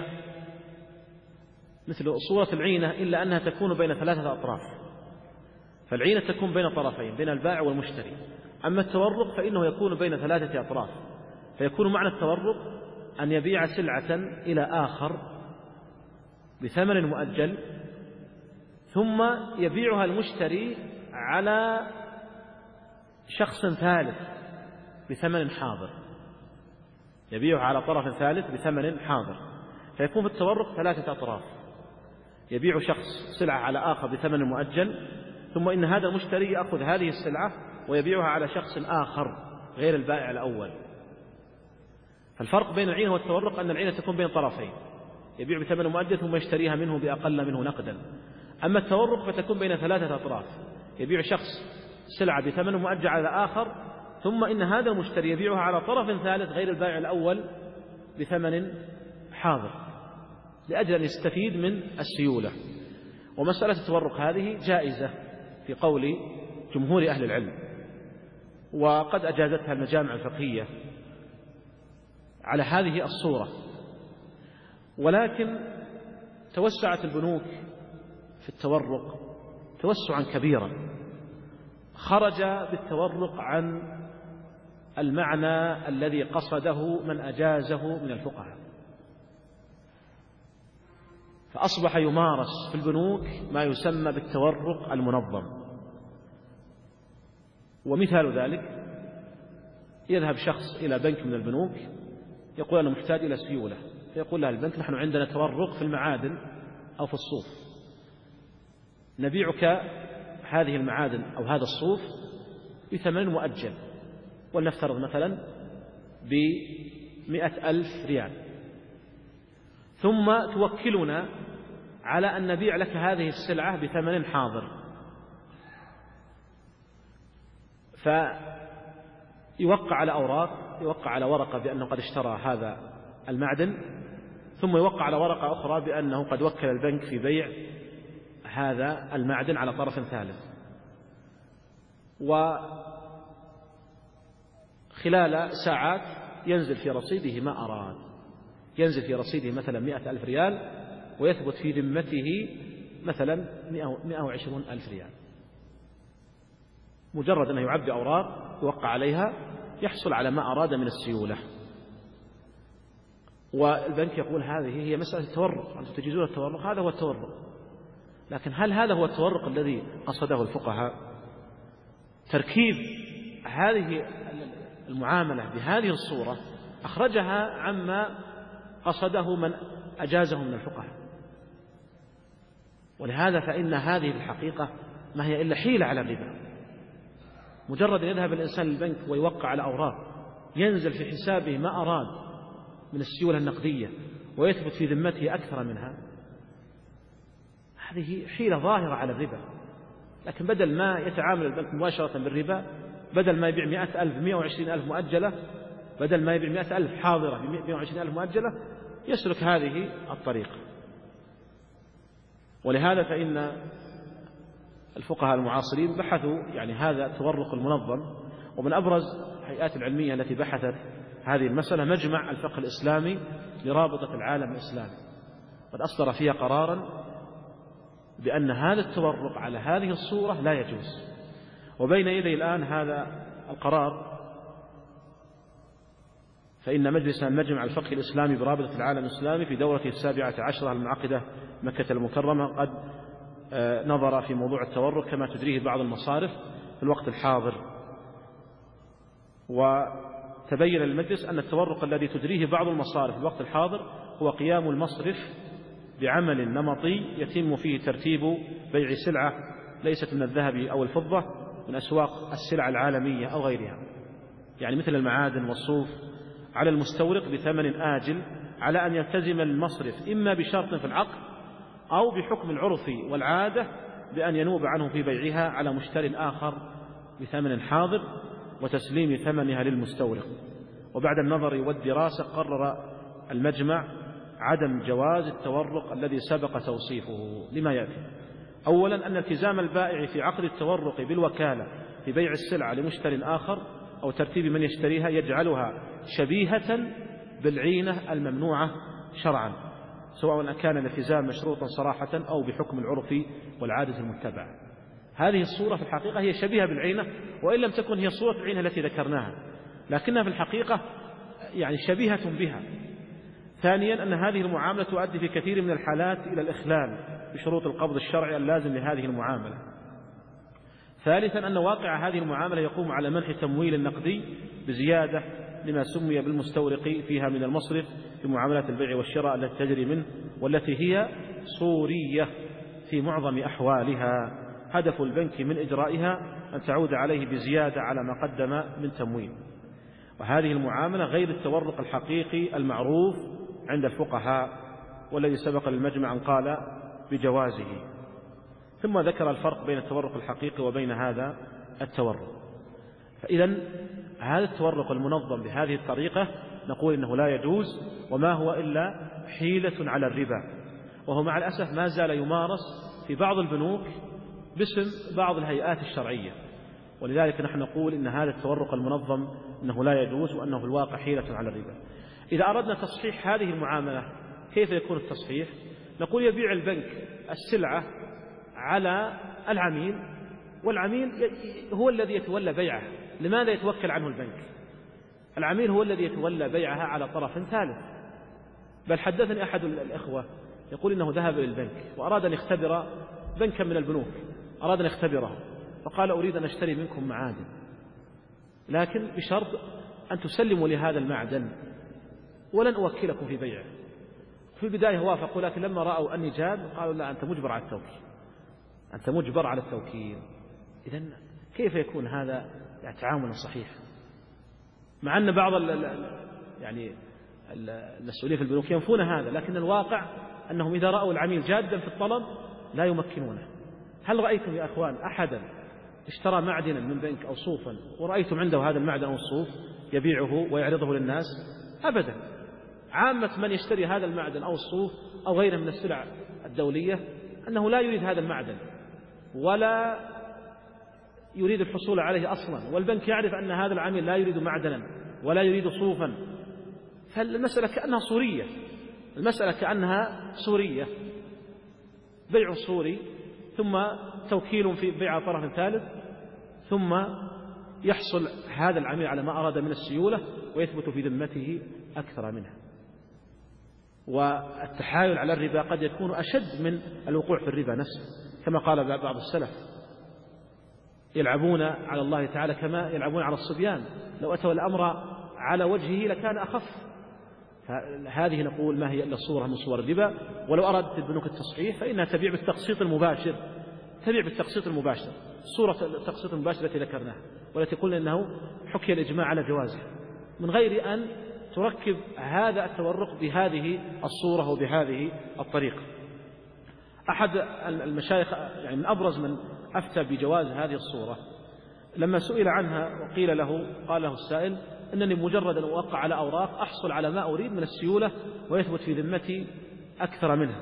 مثل صورة العينة، إلا أنها تكون بين 3 أطراف. فالعينة تكون بين طرفين، بين البائع والمشتري. أما التورق فإنه يكون بين 3 أطراف، فيكون معنى التورق أن يبيع سلعة إلى آخر بثمن مؤجل، ثم يبيعها المشتري على شخص ثالث بثمن حاضر، يبيعها على طرف ثالث بثمن حاضر. فيكون في التورق 3 أطراف، يبيع شخص سلعة على آخر بثمن مؤجل، ثم إن هذا المشتري يأخذ هذه السلعة ويبيعها على شخص آخر غير البائع الأول. فالفرق بين العينة والتورق أن العينة تكون بين طرفين، يبيع بثمن مؤجل ثم يشتريها منه بأقل منه نقدا. أما التورق فتكون بين 3 أطراف، يبيع شخص سلعة بثمن مؤجل على آخر، ثم إن هذا المشتري يبيعها على طرف ثالث غير البائع الأول بثمن حاضر، لأجل أن يستفيد من السيولة. ومسألة التورق هذه جائزة في قول جمهور أهل العلم، وقد أجازتها المجامع الفقهية على هذه الصورة. ولكن توسعت البنوك في التورق توسعا كبيرا، خرج بالتورق عن المعنى الذي قصده من أجازه من الفقهاء، فأصبح يمارس في البنوك ما يسمى بالتورق المنظم. ومثال ذلك يذهب شخص إلى بنك من البنوك يقول أنا محتاج إلى سيولة، فيقول له البنك نحن عندنا تورق في المعادن أو في الصوف، نبيعك هذه المعادن أو هذا الصوف بثمن مؤجل، ولنفترض مثلا ب100,000 ريال، ثم توكلنا على أن نبيع لك هذه السلعة بثمن حاضر. فيوقع على أوراق، يوقع على ورقة بأنه قد اشترى هذا المعدن، ثم يوقع على ورقة أخرى بأنه قد وكل البنك في بيع هذا المعدن على طرف ثالث، وخلال ساعات ينزل في رصيده ما أراد، ينزل في رصيده مثلا 100,000 ريال ويثبت في ذمته مثلا 120,000 ريال. مجرد أنه يعبي أوراق يوقع عليها يحصل على ما أراد من السيولة. والبنك يقول هذه هي مسألة التورق، أنتم تجيزون التورق، هذا هو التورق. لكن هل هذا هو التورق الذي قصده الفقهاء؟ تركيب هذه المعاملة بهذه الصورة أخرجها عما قصده من أجازه من الفقهاء. ولهذا فإن هذه الحقيقة ما هي إلا حيلة على الربا. مجرد أن يذهب الإنسان للبنك ويوقع على أوراق ينزل في حسابه ما أراد من السيولة النقدية ويثبت في ذمته أكثر منها، هذه حيلة ظاهرة على الربا. لكن بدل ما يتعامل البنك مباشرة بالربا، بدل ما يبيع 100,000 120,000 مؤجلة، بدل ما يبيع 100,000 حاضرة ب 120,000 مؤجلة، يسلك هذه الطريقة. ولهذا فإن الفقهاء المعاصرين بحثوا يعني هذا التورق المنظم، ومن أبرز الهيئات العلمية التي بحثت هذه المسألة مجمع الفقه الإسلامي لرابطة العالم الإسلامي، قد أصدر فيها قرارا بأن هذا التورق على هذه الصورة لا يجوز. وبين يدي الآن هذا القرار، فإن مجلس المجمع الفقه الإسلامي برابطة العالم الإسلامي في دورته 17 المنعقدة مكة المكرمة قد نظر في موضوع التورق كما تدريه بعض المصارف في الوقت الحاضر، وتبين للمجلس أن التورق الذي تدريه بعض المصارف في الوقت الحاضر هو قيام المصرف بعمل نمطي يتم فيه ترتيب بيع سلعة ليست من الذهب أو الفضة من أسواق السلع العالمية أو غيرها، يعني مثل المعادن والصوف، على المستورق بثمن آجل، على أن يلتزم المصرف إما بشرط في العقد أو بحكم العرف والعادة بأن ينوب عنه في بيعها على مشتر آخر بثمن حاضر وتسليم ثمنها للمستورق. وبعد النظر والدراسة قرر المجمع عدم جواز التورق الذي سبق توصيفه لما يأتي. أولا أن التزام البائع في عقد التورق بالوكالة في بيع السلعة لمشتر آخر أو ترتيب من يشتريها يجعلها شبيهة بالعينة الممنوعة شرعا، سواء كان الالتزام مشروطا صراحة أو بحكم العرف والعادة المتبعة. هذه الصورة في الحقيقة هي شبيهة بالعينة، وإن لم تكن هي صورة العينة التي ذكرناها، لكنها في الحقيقة يعني شبيهة بها. ثانيا أن هذه المعاملة تؤدي في كثير من الحالات إلى الإخلال بشروط القبض الشرعي اللازم لهذه المعاملة. ثالثا أن واقع هذه المعاملة يقوم على منح تمويل النقدي بزيادة لما سمي بالمستورق فيها من المصرف في معاملات البيع والشراء التي تجري منه والتي هي صورية في معظم أحوالها، هدف البنك من إجرائها أن تعود عليه بزيادة على ما قدم من تمويل. وهذه المعاملة غير التورق الحقيقي المعروف عند الفقهاء والذي سبق للمجمع أن قال بجوازه. ثم ذكر الفرق بين التورق الحقيقي وبين هذا التورق. فإذا هذا التورق المنظم بهذه الطريقة نقول إنه لا يجوز، وما هو إلا حيلة على الربا، وهو مع الأسف ما زال يمارس في بعض البنوك باسم بعض الهيئات الشرعية. ولذلك نحن نقول إن هذا التورق المنظم إنه لا يجوز، وأنه في الواقع حيلة على الربا. إذا أردنا تصحيح هذه المعاملة كيف يكون التصحيح؟ نقول يبيع البنك السلعة على العميل، والعميل هو الذي يتولى بيعه. لماذا يتوكل عنه البنك؟ العميل هو الذي يتولى بيعها على طرف ثالث. بل حدثني أحد الإخوة يقول إنه ذهب إلى البنك وأراد أن يختبر بنكا من البنوك، أراد أن يختبره، فقال أريد أن أشتري منكم معادن، لكن بشرط أن تسلموا لي هذا المعدن ولن أوكلكم في بيعه. في البداية وافقوا، لكن لما رأوا أني جاد قالوا لا، أنت مجبر على التوكيل، أنت مجبر على التوكيل. إذن كيف يكون هذا يعني تعامل صحيح؟ مع أن بعض المسؤولين في البنوك ينفون هذا، لكن الواقع أنهم إذا رأوا العميل جادا في الطلب لا يمكنونه. هل رأيتم يا أخوان أحدا اشترى معدنا من بنك أو صوفا ورأيتم عنده هذا المعدن أو الصوف يبيعه ويعرضه للناس؟ أبدا. عامة من يشتري هذا المعدن أو الصوف أو غيره من السلع الدولية أنه لا يريد هذا المعدن ولا يريد الحصول عليه أصلا، والبنك يعرف أن هذا العميل لا يريد معدنا ولا يريد صوفا. فالمسألة كأنها صورية، المسألة كأنها صورية، بيع صوري ثم توكيل في بيع طرف ثالث، ثم يحصل هذا العميل على ما أراد من السيولة ويثبت في ذمته أكثر منها. والتحايل على الربا قد يكون أشد من الوقوع في الربا نفسه، كما قال بعض السلف: يلعبون على الله تعالى كما يلعبون على الصبيان، لو أتوا الأمر على وجهه لكان أخف. هذه نقول ما هي إلا صورة من صور الربا. ولو أرادت البنوك التصحيح فإنها تبيع بالتقسيط المباشر، تبيع بالتقسيط المباشر، صورة التقسيط المباشر التي ذكرناها والتي قلنا أنه حكي الإجماع على جوازها، من غير أن تركب هذا التورق بهذه الصورة وبهذه الطريقة. أحد المشايخ يعني من أبرز من أفتى بجواز هذه الصورة لما سئل عنها وقيل له، قال له السائل: إنني مجرد أن أوقع على أوراق أحصل على ما أريد من السيولة ويثبت في ذمتي أكثر منها.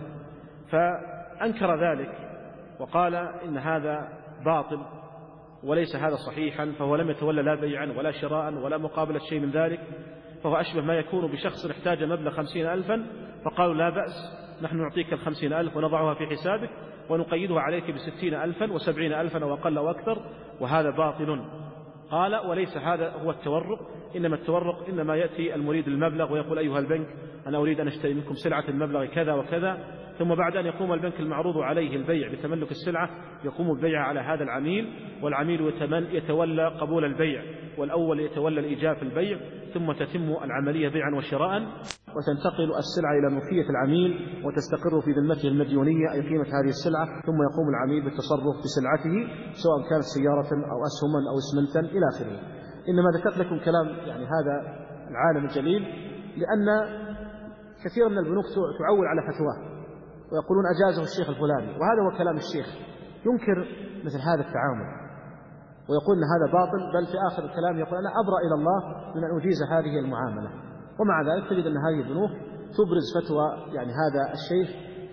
فأنكر ذلك وقال إن هذا باطل وليس هذا صحيحا، فهو لم يتولى لا بيعا ولا شراء ولا مقابلة شيء من ذلك، فهو أشبه ما يكون بشخص احتاج مبلغ 50,000 فقالوا لا بأس، نحن نعطيك 50,000 ونضعها في حسابك ونقيدها عليك ب60,000 و70,000 أو أقل أو أكثر، وهذا باطل. قال: وليس هذا هو التورق، إنما التورق إنما يأتي المريد المبلغ ويقول: أيها البنك أنا أريد أن أشتري منكم سلعة المبلغ كذا وكذا، ثم بعد أن يقوم البنك المعروض عليه البيع بتملك السلعة يقوم البيع على هذا العميل، والعميل يتولى قبول البيع، والأول يتولى الإيجاب في البيع، ثم تتم العملية بيعا وشراء، وتنتقل السلعة إلى ملكية العميل وتستقر في ذمته المديونية أي قيمة هذه السلعة، ثم يقوم العميل بالتصرف بسلعته سواء كانت سيارة أو أسهما أو اسمنتا إلى آخره. إنما ذكرت لكم كلام يعني هذا العالم الجليل لأن كثير من البنوك تعول على فتواه ويقولون أجازه الشيخ الفلاني، وهذا هو كلام الشيخ، ينكر مثل هذا التعامل ويقول أن هذا باطل، بل في آخر الكلام يقول: أنا أبرأ إلى الله من أن أجيز هذه المعاملة. ومع ذلك تجد أن هذه البنوك تبرز فتوى يعني هذا الشيخ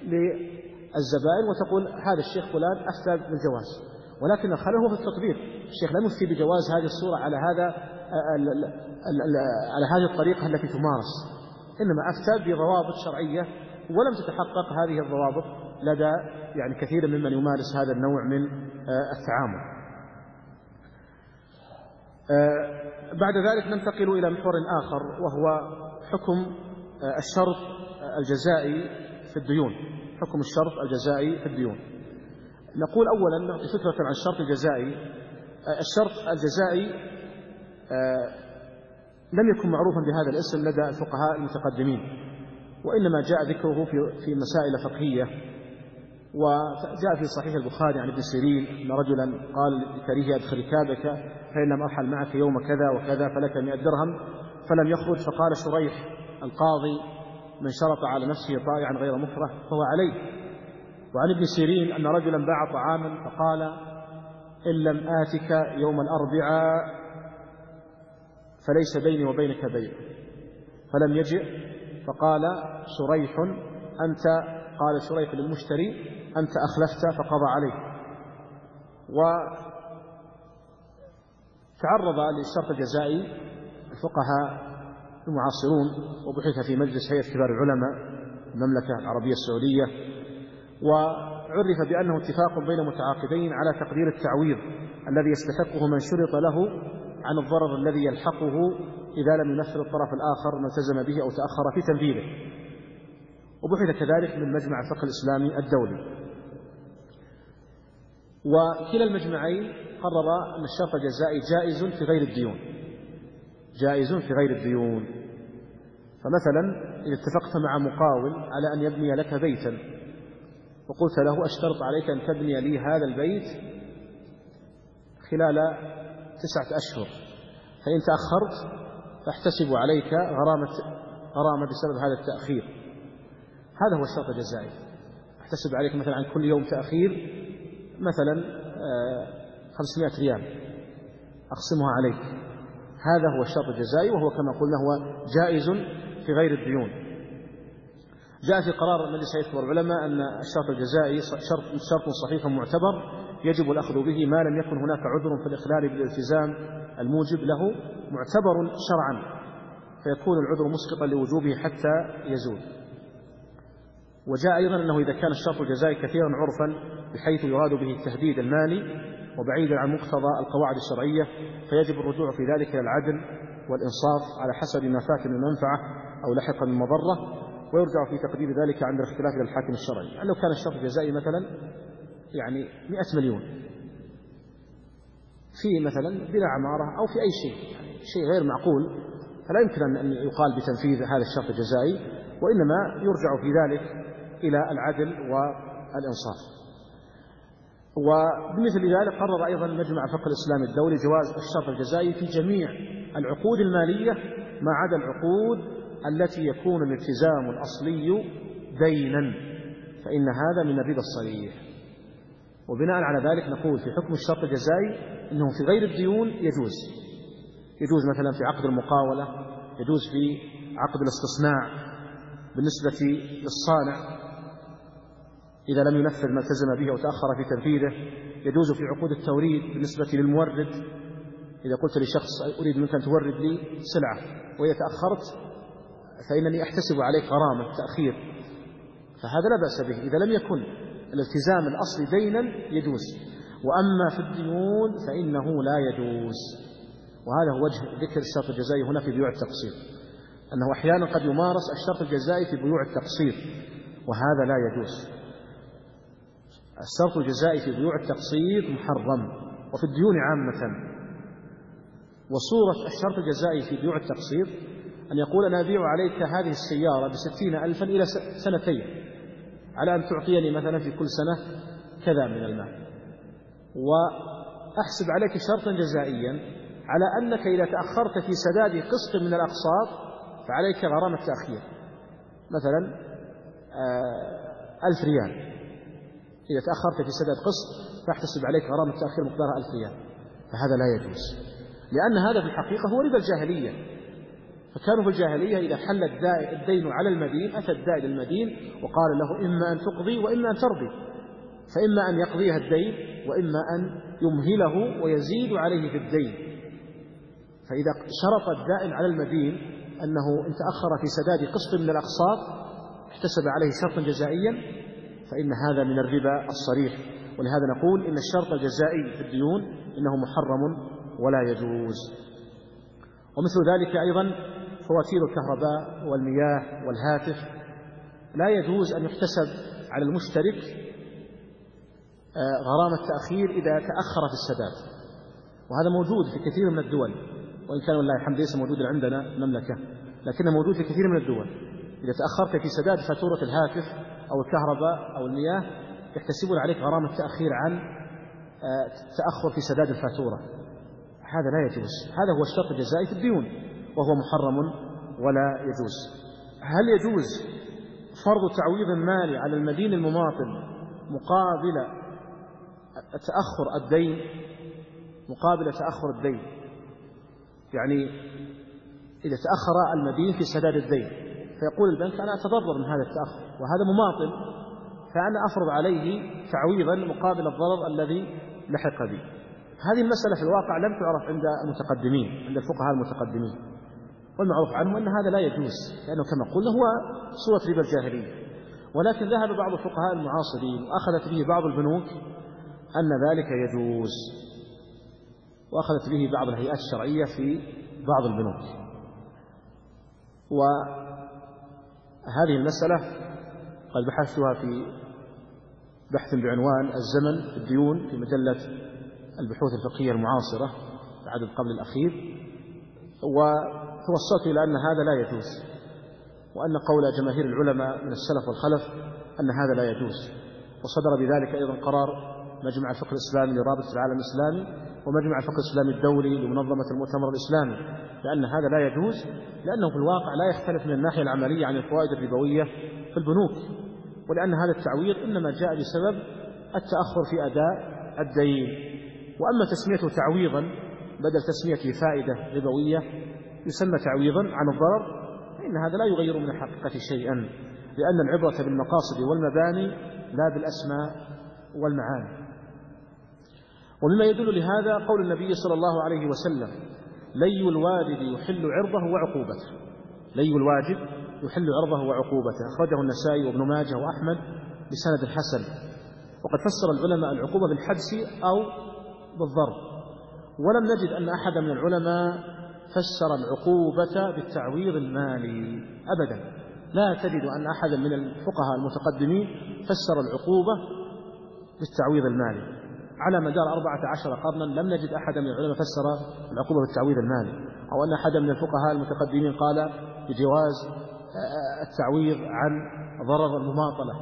للزبائن وتقول: هذا الشيخ فلان أفتى بالجواز، ولكن الخلل هو في التطبيق. الشيخ لم يفتي بجواز هذه الصورة على هذه الطريقة التي تمارس، إنما أفتى بضوابط شرعية ولم تتحقق هذه الضوابط لدى يعني كثير ممن يمارس هذا النوع من التعامل. بعد ذلك ننتقل إلى محور آخر وهو حكم الشرط الجزائي في الديون. حكم الشرط الجزائي في الديون. نقول أولا نعطي فكرة عن الشرط الجزائي. الشرط الجزائي لم يكن معروفا بهذا الاسم لدى الفقهاء المتقدمين، وإنما جاء ذكره في مسائل فقهية. وجاء في صحيح البخاري عن ابن سيرين أن رجلا قال لكريه: أدخل ركابك فإن لم أرحل معك يوم كذا وكذا فلك 100 درهم، فلم يخرج، فقال شريح القاضي: من شرط على نفسه طائعا غير مكره فهو عليه. وعن ابن سيرين أن رجلا باع طعاما فقال: إن لم آتك يوم الأربعاء فليس بيني وبينك بيع، فلم يجئ، فقال شريح: أنت، قال شريح للمشتري: أنت أخلفت، فقضى عليه. وتعرض للشرط الجزائي الفقهاء المعاصرون وبحث في مجلس هيئة كبار العلماء المملكة العربية السعودية، وعرف بأنه اتفاق بين متعاقدين على تقدير التعويض الذي يستحقه من شرط له عن الضرر الذي يلحقه إذا لم ينفذ الطرف الآخر ما التزم به أو تأخر في تنفيذه. وبحث كذلك من مجمع الفقه الإسلامي الدولي. وكلا المجمعين قرر أن الشرط الجزائي جائز في غير الديون، جائز في غير الديون. فمثلا إذا اتفقت مع مقاول على أن يبني لك بيتا وقلت له أشترط عليك أن تبني لي هذا البيت خلال 9 أشهر، فإن تأخرت فاحتسب عليك غرامة بسبب هذا التأخير. هذا هو الشرط الجزائي. احتسب عليك مثلا عن كل يوم تأخير مثلا 500 ريال أقسمها عليك. هذا هو الشرط الجزائي، وهو كما قلنا هو جائز في غير الديون. جاء في قرار مجلس هيئة العلماء أن الشرط الجزائي شرط صحيح معتبر يجب الأخذ به ما لم يكن هناك عذر في الإخلال بالالتزام الموجب له معتبر شرعا، فيكون العذر مسقطا لوجوبه حتى يزول. وجاء أيضا أنه إذا كان الشرط الجزائي كثيرا عرفا بحيث يراد به التهديد المالي وبعيدا عن مقتضى القواعد الشرعية، فيجب الرجوع في ذلك إلى العدل والإنصاف على حسب ما فات من منفعة أو لحق من مضرة، ويرجع في تقدير ذلك عند الاختلاف إلى الحاكم الشرعي. يعني لو كان الشرط الجزائي مثلا 100 مليون في مثلا بناء عمارة أو في أي شيء، يعني شيء غير معقول، فلا يمكن أن يقال بتنفيذ هذا الشرط الجزائي، وإنما يرجع في ذلك إلى العدل والإنصاف. وبمثل ذلك قرر أيضا مجمع الفقه الإسلامي الدولي جواز الشرط الجزائي في جميع العقود المالية ما عدا العقود التي يكون الالتزام الأصلي دينا، فإن هذا من الربا الصريح. وبناء على ذلك نقول في حكم الشرط الجزائي إنه في غير الديون يجوز مثلا في عقد المقاولة، يجوز في عقد الاستصناع بالنسبة للصانع إذا لم ينفذ ما التزم به وتأخر في تنفيذه، يجوز في عقود التوريد بالنسبة للمورد، إذا قلت لشخص أريد منك أن تورد لي سلعة وإذا تأخرت فإنني أحتسب عليك غرامة تأخير، فهذا لا بأس به إذا لم يكن الالتزام الأصلي دينا يجوز. وأما في الديون فإنه لا يجوز. وهذا هو وجه ذكر الشرط الجزائي هنا في بيوع التقسيط، أنه أحيانا قد يمارس الشرط الجزائي في بيوع التقسيط، وهذا لا يجوز. الشرط الجزائي في بيوع التقسيط محرم، وفي الديون عامة. وصورة الشرط الجزائي في بيوع التقسيط أن يقول أنا أبيع عليك هذه السيارة ب60,000 إلى 2 على أن تعطيني مثلا في كل سنة كذا من المال، وأحسب عليك شرطا جزائيا على أنك إذا تأخرت في سداد قسط من الأقساط فعليك غرامة تأخير مثلا 1000 ريال. إذا تأخرت في سداد قسط فاحتسب عليك غرامة تأخير مقدارها 1000 ريال، فهذا لا يجوز، لأن هذا في الحقيقة هو ربا الجاهلية. فكانوا في الجاهلية إذا حل الدين على المدين أتى الدائن المدين وقال له إما أن تقضي وإما أن ترضي، فإما أن يقضيها الدين وإما أن يمهله ويزيد عليه في الدين. فإذا شرط الدائن على المدين أنه إن تأخر في سداد قسط من الأقساط احتسب عليه شرطا جزائيا، فإن هذا من الربا الصريح. ولهذا نقول إن الشرط الجزائي في الديون إنه محرم ولا يجوز. ومثل ذلك أيضا فواتير الكهرباء والمياه والهاتف لا يجوز أن يحتسب على المشترك غرامة تأخير إذا تأخر في السداد، وهذا موجود في كثير من الدول، وإن كان والله الحمد ليس موجودا عندنا المملكة، لكنه موجود في كثير من الدول. إذا تأخرت في سداد فاتورة الهاتف أو الكهرباء أو المياه يحتسبون عليك غرامة تأخير عن تأخر في سداد الفاتورة. هذا لا يجوز. هذا هو الشرط الجزائي في الديون وهو محرم ولا يجوز. هل يجوز فرض تعويض مالي على المدين المماطل مقابل تأخر الدين؟ مقابل تأخر الدين، يعني إذا تأخر المدين في سداد الدين فيقول البنك أنا أتضرر من هذا التأخر وهذا مماطل، فأنا أفرض عليه تعويضا مقابل الضرر الذي لحق به. هذه المسألة في الواقع لم تعرف عند المتقدمين، عند الفقهاء المتقدمين، والمعروف عنه أن هذا لا يجوز، لأنه كما قلنا هو صورة ربا الجاهلية. ولكن ذهب بعض الفقهاء المعاصرين وأخذت به بعض البنوك أن ذلك يجوز. وأخذت به بعض الهيئات الشرعية في بعض البنوك. وهذه المسألة قد بحثتها في بحث بعنوان الزمن في الديون في مجلة البحوث الفقهية المعاصرة في العدد قبل الأخير، وتوصلت إلى أن هذا لا يجوز، وأن قول جماهير العلماء من السلف والخلف أن هذا لا يجوز. وصدر بذلك أيضا قرار مجمع الفقه الإسلامي لرابطة العالم الإسلامي ومجمع الفقه الإسلامي الدولي لمنظمة المؤتمر الإسلامي، لأن هذا لا يجوز، لأنه في الواقع لا يختلف من الناحية العملية عن الفوائد الربوية في البنوك، ولأن هذا التعويض إنما جاء بسبب التأخر في أداء الدين. وأما تسميته تعويضا بدل تسميته فائدة ربوية يسمى تعويضا عن الضرر، فإن هذا لا يغير من الحقيقة شيئا، لأن العبرة بالمقاصد والمباني لا بالأسماء والمعاني. ومما يدل لهذا قول النبي صلى الله عليه وسلم: لي الواجد يحل عرضه وعقوبته. لي الواجد يحل عرضه وعقوبته، أخرجه النسائي وابن ماجه وأحمد بسند حسن. وقد فسر العلماء العقوبة بالحبس أو بالضرب، ولم نجد أن أحد من العلماء فسر العقوبة بالتعويض المالي أبدا. لا تجد أن أحد من الفقهاء المتقدمين فسر العقوبة بالتعويض المالي. على مدار 14 قرنا لم نجد أحد من العلماء فسر العقوبة بالتعويض المالي، أو أن أحد من الفقهاء المتقدمين قال بجواز التعويض عن ضرر المماطلة.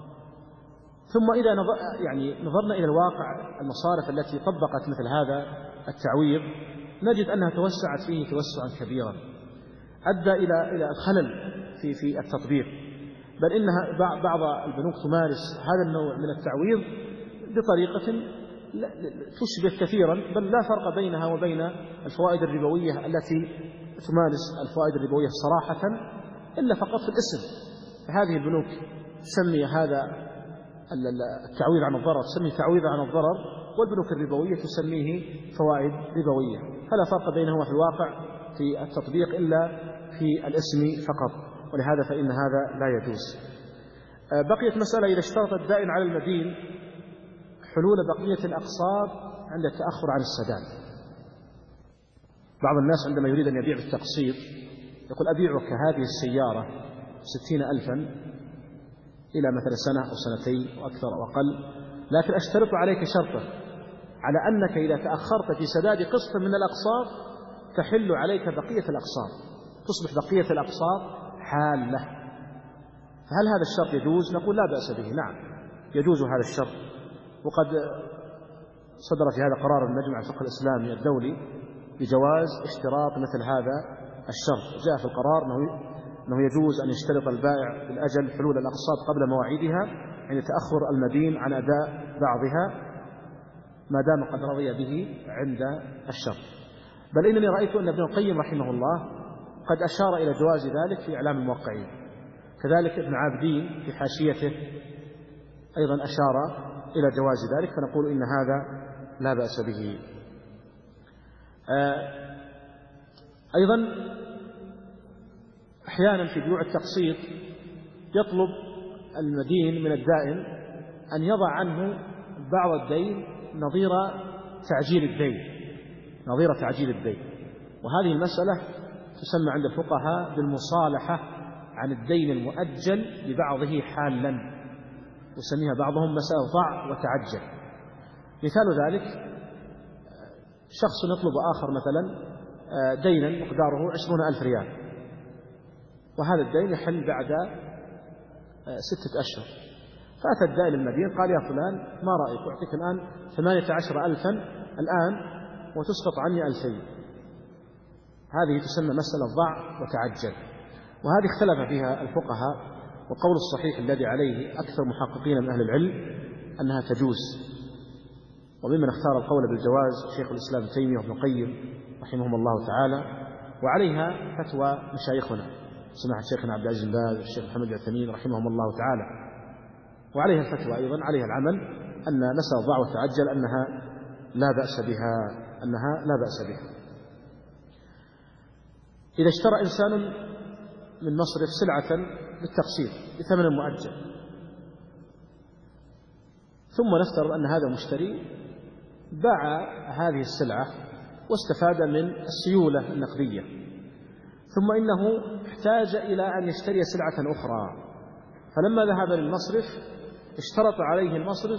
ثم إذا نظرنا إلى الواقع المصارف التي طبقت مثل هذا التعويض نجد أنها توسعت فيه توسعا كبيرا أدى إلى الخلل في التطبيق، بل إنها بعض البنوك تمارس هذا النوع من التعويض بطريقة تشبه كثيرا، بل لا فرق بينها وبين الفوائد الربوية التي تمارس الفوائد الربوية صراحة، إلا فقط في الاسم. هذه البنوك تسمي هذا التعويض عن الضرر تسميه تعويض عن الضرر، والبنوك الربوية تسميه فوائد ربوية، فلا فرق بينهما في الواقع في التطبيق إلا في الاسم فقط، ولهذا فإن هذا لا يجوز. بقيت مسألة: إذا اشترط الدائن على المدين حلول بقية الأقساط عند التأخر عن السداد. بعض الناس عندما يريد أن يبيع بالتقسيط يقول: أبيعك هذه السيارة 60,000 إلى مثلا سنة أو سنتين وأكثر أو أقل، لكن أشترط عليك شرطا على أنك إذا تأخرت في سداد قسط من الأقساط تحل عليك بقية الأقساط، تصبح بقية الأقساط حالة. فهل هذا الشرط يجوز؟ نقول لا بأس به، نعم يجوز هذا الشرط. وقد صدر في هذا قرار المجمع الفقه الإسلامي الدولي بجواز اشتراط مثل هذا الشرط. جاء في القرار أنه يجوز أن يشترط البائع بالأجل حلول الأقساط قبل مواعيدها عند تأخر المدين عن أداء بعضها ما دام قد رضي به عند الشرط. بل إنني رأيت أن ابن القيم رحمه الله قد أشار إلى جواز ذلك في إعلام الموقعين، كذلك ابن عابدين في حاشيته أيضا أشار إلى جواز ذلك، فنقول إن هذا لا بأس به. أيضا أحيانا في بيوع التقسيط يطلب المدين من الدائن أن يضع عنه بعض الدين نظير تعجيل الدين، وهذه المسألة تسمى عند الفقهاء بالمصالحة عن الدين المؤجل لبعضه حالا، يسميها بعضهم مسألة ضع وتعجل. مثال ذلك شخص يطلب آخر مثلا دينا مقداره 20,000 ريال، وهذا الدين يحل بعد 6 أشهر، فأتى الدائن المدين قال: يا فلان ما رأيك أعطيك الآن 18,000 الآن وتسقط عني 2,000. هذه تسمى مسألة ضع وتعجل، وهذه اختلف فيها الفقهاء، والقول الصحيح الذي عليه أكثر محققين من أهل العلم أنها تجوز. وممن اختار القول بالجواز شيخ الإسلام ابن تيمية وابن القيم رحمهم الله تعالى، وعليها فتوى مشايخنا سماحة شيخنا عبد العزيز بن باز والشيخ محمد العثيمين رحمهم الله تعالى، وعليها الفتوى أيضا عليها العمل أن مسألة ضع وتعجل أنها لا بأس بها. إذا اشترى إنسان من مصرف سلعة بالتقسيط بثمن مؤجل، ثم نفترض أن هذا المشتري باع هذه السلعة واستفاد من السيولة النقدية، ثم إنه احتاج إلى أن يشتري سلعة أخرى، فلما ذهب للمصرف اشترط عليه المصرف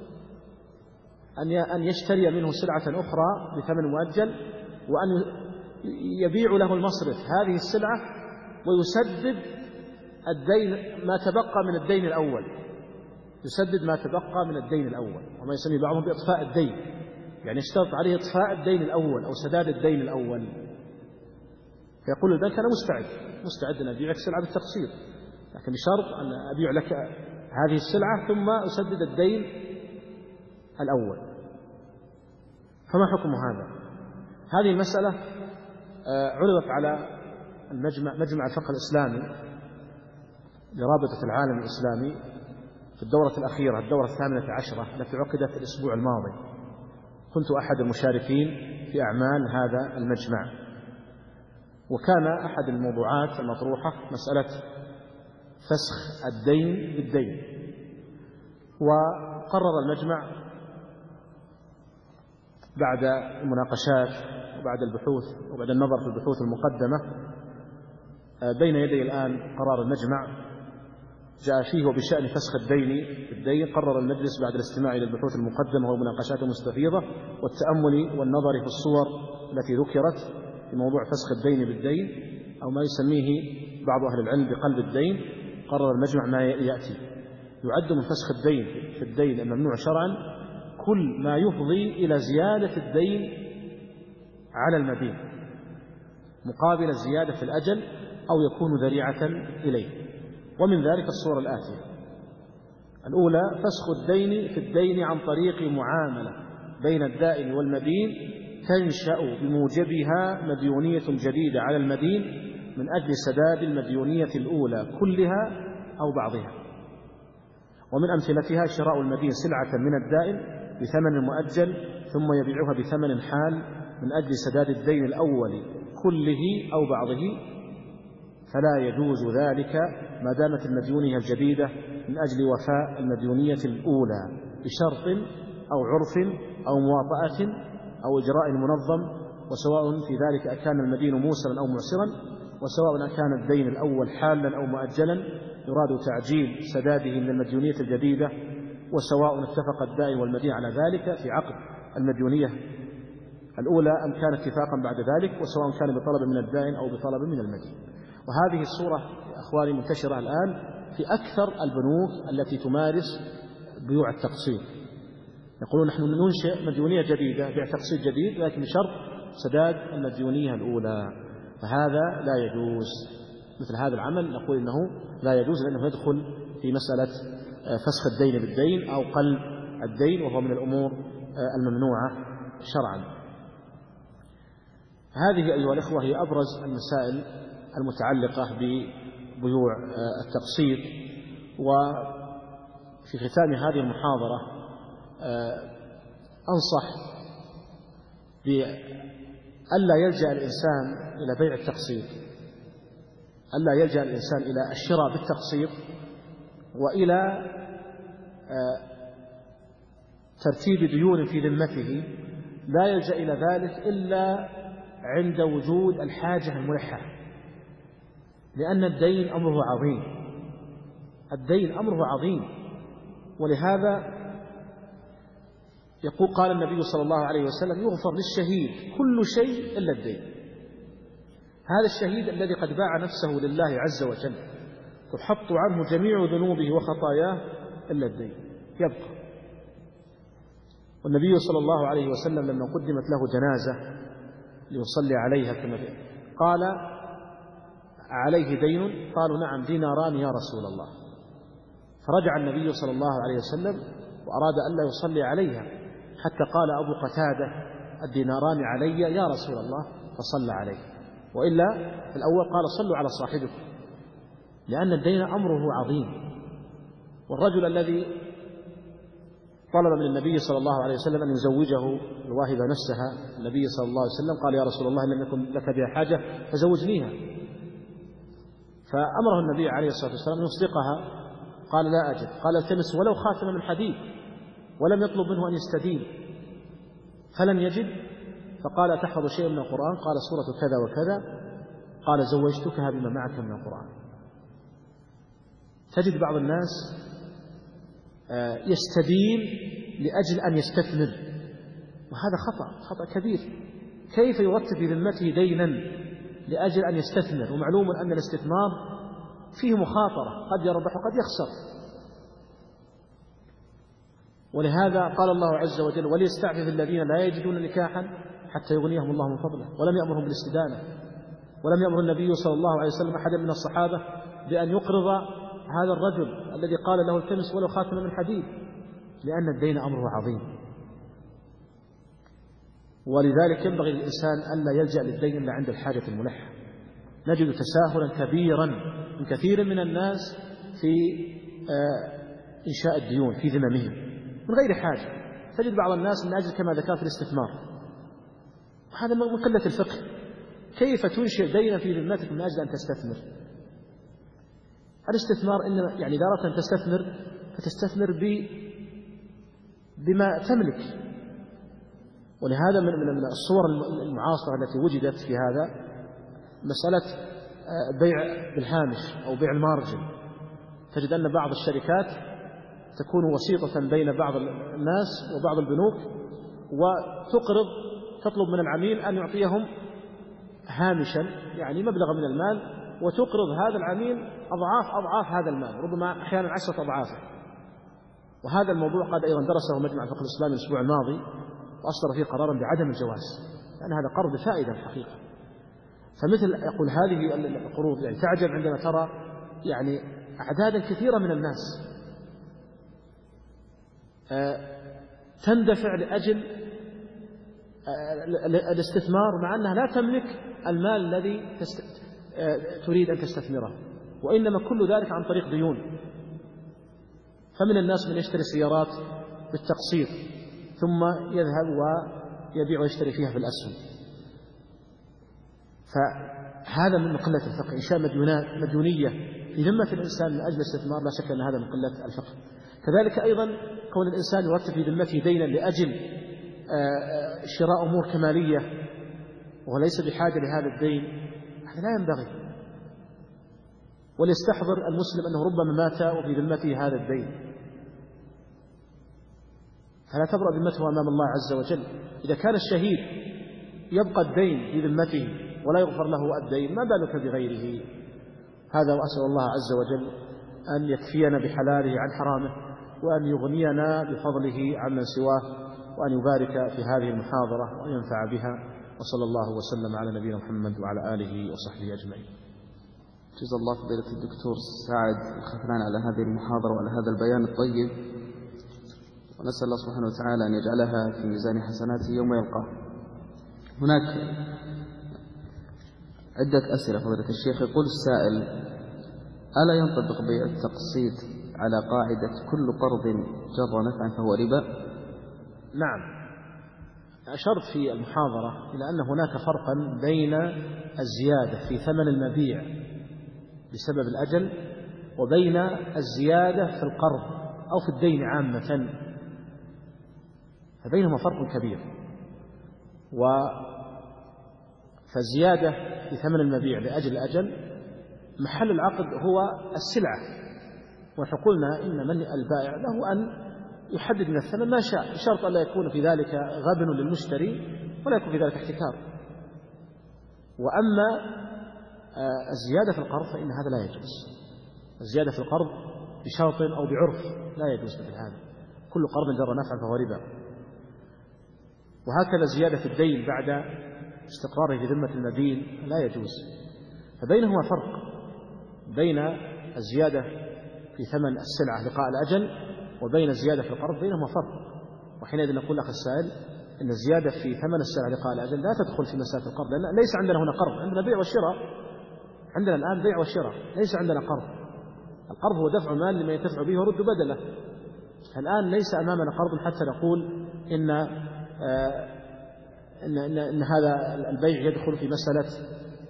أن يشتري منه سلعة أخرى بثمن مؤجل، وأن يبيع له المصرف هذه السلعة ويسدد الدين ما تبقى من الدين الأول، يسدد ما تبقى من الدين الأول، وما يسمي بعضهم بإطفاء الدين، يعني اشترط عليه إطفاء الدين الأول أو سداد الدين الأول. فيقول البنك أنا مستعد أن أبيعك سلعة بالتقسيط، لكن بشرط أن أبيع لك هذه السلعة ثم أسدد الدين الأول. فما حكم هذا؟ هذه المسألة عرضت على مجمع الفقه الإسلامي لرابطة العالم الإسلامي في الدورة الأخيرة، الدورة 18 التي عقدت الأسبوع الماضي. كنت أحد المشاركين في أعمال هذا المجمع، وكان أحد الموضوعات المطروحة مسألة فسخ الدين بالدين. وقرر المجمع بعد المناقشات وبعد البحوث وبعد النظر في البحوث المقدمة بين يدي الآن قرار المجمع جاء فيه وبشأن فسخ الدين بالدين. قرر المجلس بعد الاستماع إلى البحوث المقدمة والمناقشات المستفيضة والتأمل والنظر في الصور التي ذكرت في موضوع فسخ الدين بالدين، أو ما يسميه بعض أهل العلم بقلب الدين، قرر المجمع ما يأتي: يعد من فسخ الدين في الدين الممنوع شرعا كل ما يفضي إلى زيادة الدين على المدين مقابل الزيادة في الأجل أو يكون ذريعة إليه. ومن ذلك الصورة الآتية: الأولى فسخ الدين في الدين عن طريق معاملة بين الدائن والمدين تنشأ بموجبها مديونية جديدة على المدين من أجل سداد المديونية الأولى كلها أو بعضها. ومن أمثلتها شراء المدين سلعة من الدائن بثمن مؤجل ثم يبيعها بثمن حال من أجل سداد الدين الأول كله أو بعضه، فلا يجوز ذلك ما دامت المديونية الجديدة من أجل وفاء المديونية الأولى بشرط أو عرف أو مواطأة أو إجراء منظم، وسواء في ذلك أكان المدين موسرا أو معسرا، وسواء أكان الدين الأول حالا أو مؤجلا يراد تعجيل سداده من المديونية الجديدة، وسواء اتفق الدائن والمدين على ذلك في عقد المديونية الأولى أم كان اتفاقا بعد ذلك، وسواء كان بطلب من الدائن أو بطلب من المدين. وهذه الصورة يا أخواني منتشرة الآن في أكثر البنوك التي تمارس بيوع التقسيط. يقولون نحن ننشئ مديونية جديدة بيع تقسيط جديد لكن بشرط سداد المديونية الأولى، فهذا لا يجوز. مثل هذا العمل نقول إنه لا يجوز، لأنه يدخل في مسألة فسخ الدين بالدين أو قلب الدين، وهو من الأمور الممنوعة شرعا. هذه أيها الإخوة هي أبرز المسائل المتعلقة ببيوع التقسيط. وفي ختام هذه المحاضرة أنصح بألا يلجأ الإنسان إلى بيع التقسيط، ألا يلجأ الإنسان إلى الشراء بالتقسيط وإلى ترتيب ديون في ذمته. لا يلجأ إلى ذلك إلا عند وجود الحاجة الملحة، لأن الدين أمره عظيم، الدين أمره عظيم. ولهذا قال النبي صلى الله عليه وسلم: يغفر للشهيد كل شيء إلا الدين. هذا الشهيد الذي قد باع نفسه لله عز وجل تحط عنه جميع ذنوبه وخطاياه إلا الدين يبقى. والنبي صلى الله عليه وسلم لما قدمت له جنازة ليصلي عليها كما قال: عليه دين؟ قالوا: نعم، ديناران يا رسول الله. فرجع النبي صلى الله عليه وسلم وأراد أن لا يصلي عليها حتى قال أبو قتادة: الديناران علي يا رسول الله، فصلى عليه. وإلا في الأول قال: صلوا على صاحبكم، لأن الدين أمره عظيم. والرجل الذي طلب من النبي صلى الله عليه وسلم أن يزوجه الواهبة نفسها، النبي صلى الله عليه وسلم قال: يا رسول الله، لم يكن لك بها حاجة فزوجنيها. فأمره النبي عليه الصلاة والسلام أن يصدقها، قال: لا أجد. قال: التمس ولو خاتم من حديد، ولم يطلب منه أن يستدين. فلم يجد فقال تحفظ شيئا من القرآن؟ قال سورة كذا وكذا. قال زوجتكها بما معك من القرآن. تجد بعض الناس يستدين لأجل أن يستثمر، وهذا خطأ كبير. كيف يرتب في ذمته دينا لأجل أن يستثمر؟ ومعلوم أن الاستثمار فيه مخاطرة، قد يربح وقد يخسر. ولهذا قال الله عز وجل وليستعفف الذين لا يجدون نكاحا حتى يغنيهم الله من فضله، ولم يأمرهم بالاستدانة. ولم يأمر النبي صلى الله عليه وسلم أحدا من الصحابة بأن يقرض هذا الرجل الذي قال له التمس ولو خاتم من حديد، لأن الدين أمره عظيم. ولذلك ينبغي للإنسان ألا يلجأ للدين إلا عند الحاجة الملحة. نجد تساهلا كبيرا من كثير من الناس في إنشاء الديون في ذممهم من غير حاجة. تجد بعض الناس من أجل كما ذكرت الاستثمار، وهذا من قلة الفقه. كيف تنشئ دينا في ذمتك من أجل أن تستثمر؟ الاستثمار إنما يعني إذا أردت أن تستثمر فتستثمر بما تملك. ولهذا من الصور المعاصرة التي وجدت في هذا مسألة بيع بالهامش أو بيع المارجن. تجد أن بعض الشركات تكون وسيطة بين بعض الناس وبعض البنوك، وتقرض، تطلب من العميل أن يعطيهم هامشا يعني مبلغ من المال، وتقرض هذا العميل أضعاف هذا المال، ربما أحيانا 10 أضعافه. وهذا الموضوع قد أيضا درسه مجمع الفقه الإسلامي الأسبوع الماضي، وأصدر فيه قرارا بعدم الجواز، لأن هذا قرض بفائدة الحقيقة. فمثل يقول هذه القروض يعني تعجب عندما ترى يعني أعدادا كثيرة من الناس تندفع لأجل الاستثمار، مع أنها لا تملك المال الذي تريد أن تستثمره، وإنما كل ذلك عن طريق ديون. فمن الناس من يشتري سيارات بالتقسيط ثم يذهب ويبيع ويشتري فيها في الأسهم. فهذا من قلة الفقه. إنشاء مديونية في ذمة الإنسان من أجل الاستثمار لا شك أن هذا من قلة الفقه. كذلك أيضا كون الإنسان يرتب في ذمته دينا لأجل شراء أمور كمالية وليس بحاجة لهذا الدين، هذا لا ينبغي. وليستحضر المسلم أنه ربما مات وفي ذمته هذا الدين، فلا تبرأ ذمته أمام الله عز وجل. إذا كان الشهيد يبقى الدين في ذمته ولا يغفر له الدين، ما بالك بغيره؟ هذا وأسأل الله عز وجل أن يكفينا بحلاله عن حرامه، وأن يغنينا بفضله عمن سواه، وأن يبارك في هذه المحاضرة وأن ينفع بها. وصلى الله وسلم على نبينا محمد وعلى آله وصحبه أجمعين. جزا الله فضيلة الدكتور سعد الخفران على هذه المحاضرة وعلى هذا البيان الطيب، ونسأل الله سبحانه وتعالى أن يجعلها في ميزان حسناته يوم يلقاه. هناك عدة أسئلة فضيلة الشيخ. يقول السائل: ألا ينطبق بيع التقسيط على قاعدة كل قرض جر نفعا فهو ربا؟ نعم، أشرت في المحاضرة إلى أن هناك فرقا بين الزيادة في ثمن المبيع بسبب الأجل وبين الزيادة في القرض أو في الدين عامة، فبينهما فرق كبير. فالزيادة في ثمن المبيع لأجل الأجل محل العقد هو السلعة، ونحن قلنا إن من البائع له أن يحدد من الثمن ما شاء، بشرط أن لا يكون في ذلك غبن للمشتري ولا يكون في ذلك احتكار. وأما الزيادة في القرض فإن هذا لا يجوز. الزيادة في القرض بشرط أو بعرف لا يجوز مثل هذا، كل قرض جر نفعا فهو ربا. وهكذا زيادة في الدين بعد استقراره في ذمة المدين لا يجوز. فبينهما فرق، بين الزيادة في ثمن السلعة لقاء الأجل وبين الزيادة في القرض بينهما فرق. وحينئذ نقول أخي السائل إن الزيادة في ثمن السلعة لقاء الأجل لا تدخل في مسألة القرض، لأن ليس عندنا هنا قرض، عندنا بيع وشراء. عندنا الآن بيع وشراء، ليس عندنا قرض. القرض هو دفع مال لما ينتفع به ورد بدله. الآن ليس أمامنا قرض حتى نقول إن هذا البيع يدخل في مسألة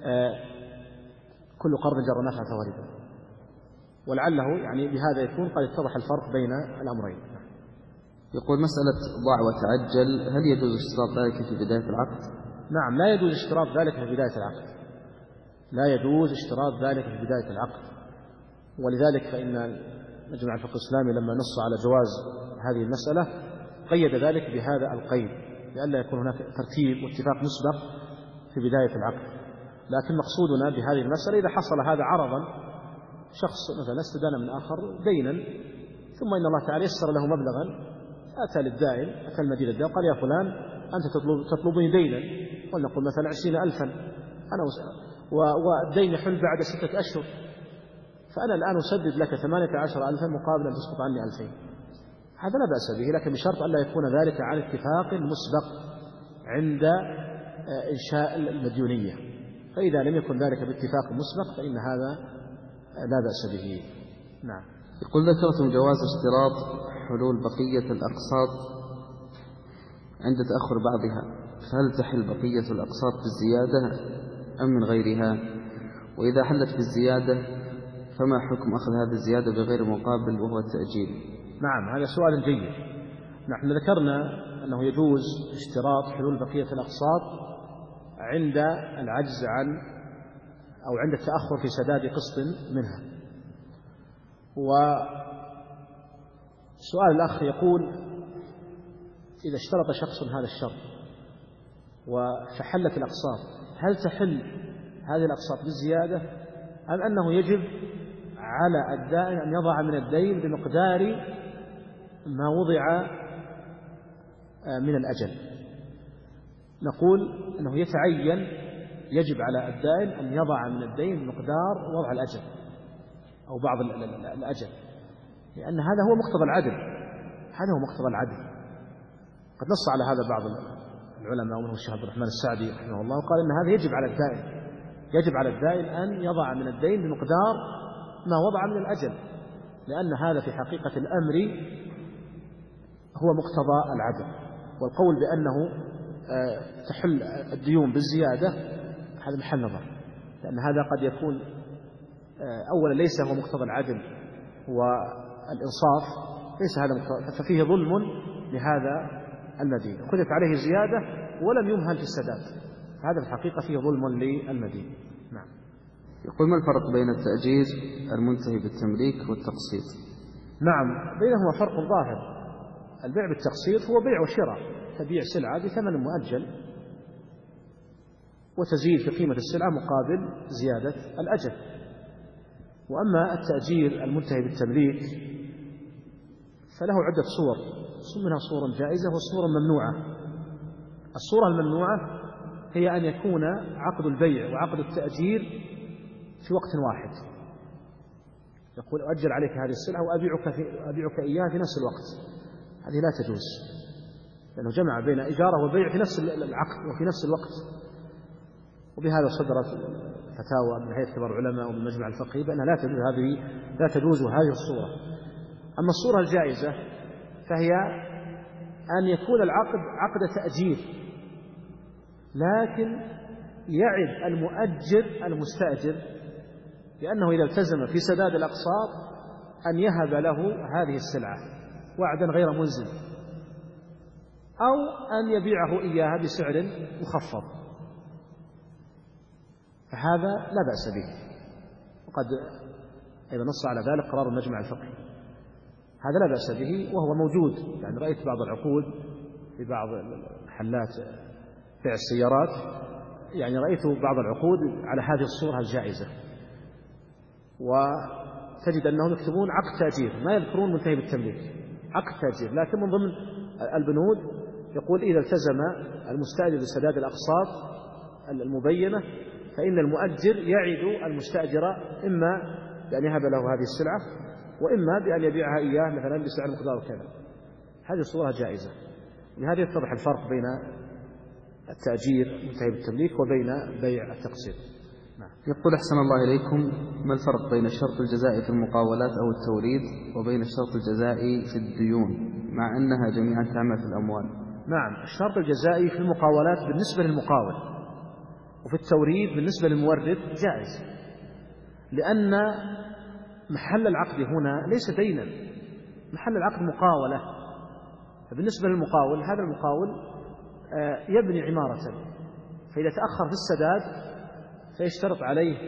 كل قرض جر نفعا فهو ربا. ولعله يعني بهذا يكون قد اتضح الفرق بين الأمرين. يقول: مسألة ضع وتعجل، هل يجوز اشتراط ذلك في بداية العقد؟ نعم، لا يجوز اشتراط ذلك في بداية العقد، لا يجوز اشتراط ذلك في بداية العقد. ولذلك فإن مجمع الفقه الإسلامي لما نص على جواز هذه المسألة قيد ذلك بهذا القيد لئلا يكون هناك ترتيب واتفاق مسبق في بداية العقد. لكن مقصودنا بهذه المسألة إذا حصل هذا عرضا، شخص مثلا استدان من آخر دينا ثم إن الله تعالى يسر له مبلغا، أتى للدائن، أتى المدينة الدائن قال يا فلان أنت تطلبني دينا، ولنقول مثلا 20,000 أنا والدين يحل بعد 6 أشهر، فأنا الآن أسدد لك 18,000 مقابل أن تسقط عني 2000. هذا لا بأس به، لكن بشرط أن لا يكون ذلك عن اتفاق مسبق عند إنشاء المديونية. فإذا لم يكن ذلك باتفاق مسبق فإن هذا لا بأس به. نعم. يقول ذكرتم جواز اشتراط حلول بقية الأقساط عند تأخر بعضها، فهل تحل بقية الأقساط بالزيادة أم من غيرها؟ وإذا حلت بالزيادة فما حكم أخذ هذه الزيادة بغير مقابل وهو التأجيل؟ نعم، هذا سؤال جيد. نحن ذكرنا أنه يجوز اشتراط حلول بقية الأقساط عند العجز عن أو عند التأخر في سداد قسط منها. وسؤال الأخ يقول إذا اشترط شخص هذا الشرط فحلت الأقساط، هل تحل هذه الأقساط بالزيادة أم أنه يجب على الدائن أن يضع من الدين بمقدار ما وضع من الأجل؟ نقول أنه يتعين، يجب على الدائن أن يضع من الدين بمقدار وضع الأجل أو بعض الأجل، لأن هذا هو مقتضى العدل، هذا هو مقتضى العدل. قد نص على هذا بعض العلماء ومنهم الشيخ عبد الرحمن السعدي رحمه الله، وقال إن هذا يجب على الدائن، يجب على الدائن أن يضع من الدين بمقدار ما وضع من الأجل، لأن هذا في حقيقة الأمر هو مقتضى العدل. والقول بأنه تحل الديون بالزيادة هذا محل نظر، لأن هذا قد يكون أولا ليس هو مقتضى العدل والإنصاف، ليس هذا مقتضى، ففيه ظلم لهذا المدين، أخذت عليه زيادة ولم يمهل في السداد، هذا في الحقيقة فيه ظلم للمدين. نعم. يقول ما الفرق بين التأجير المنتهي بالتمليك والتقسيط؟ نعم، بينهما فرق ظاهر. البيع بالتقسيط هو بيع وشراء، تبيع سلعة بثمن مؤجل وتزيد في قيمة السلعة مقابل زيادة الأجل. وأما التأجير المنتهي بالتمليك فله عدة صور، منها صور جائزة وصور ممنوعة. الصورة الممنوعة هي أن يكون عقد البيع وعقد التأجير في وقت واحد، يقول أؤجل عليك هذه السلعة وأبيعك إياها في نفس الوقت، هذه لا تجوز، لأنه جمع بين إجارة وبيع في نفس العقد وفي نفس الوقت. وبهذا صدرت فتاوى من هيئة كبار العلماء ومن المجمع الفقهي بأنها لا تجوز هذه الصورة. أما الصورة الجائزة فهي أن يكون العقد عقد تأجير، لكن يعد المؤجر المستأجر لأنه إذا التزم في سداد الأقساط أن يهب له هذه السلعة وعدا غير ملزم، أو أن يبيعه إياها بسعر مخفض، فهذا لا بأس به. وقد أيضا نص على ذلك قرار المجمع الفقهي، هذا لا بأس به وهو موجود. يعني رأيت بعض العقود في بعض محلات بيع السيارات، يعني رأيت بعض العقود على هذه الصورة الجائزة، وتجد أنهم يكتبون عقد تأجير، ما يذكرون منتهي بالتمليك، عقد تأجير، لكن من ضمن البنود يقول إذا التزم المستأجر بسداد الأقساط المبينة فإن المؤجر يعد المستأجر إما بأن يهب له هذه السلعة وإما بأن يبيعها إياه مثلا بسعر مقدار كذا. هذه الصورة جائزة. لهذا يتضح الفرق بين التأجير المنتهي بالتمليك وبين بيع التقسيط. نعم. يقول أحسن الله إليكم، ما الفرق بين الشرط الجزائي في المقاولات أو التوريد وبين الشرط الجزائي في الديون مع أنها جميعا تعمل في الأموال؟ نعم، الشرط الجزائي في المقاولات بالنسبة للمقاول، وفي التوريد بالنسبة للمورد جائز، لأن محل العقد هنا ليس دينا، محل العقد مقاولة. فبالنسبة للمقاول هذا المقاول يبني عمارة فإذا تأخر في السداد فيشترط عليه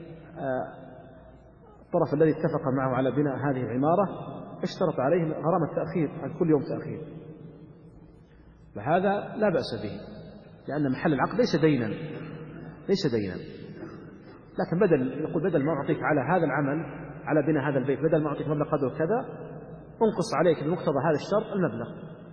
الطرف الذي اتفق معه على بناء هذه العمارة اشترط عليه غرامة التأخير عن كل يوم تأخير، فهذا لا بأس به لأن محل العقد ليس دينا، لكن بدل ما أعطيك على هذا العمل على بناء هذا البيت بدل ما أعطيك مبلغ قدره كذا أنقص عليك بمقتضى هذا الشرط المبلغ.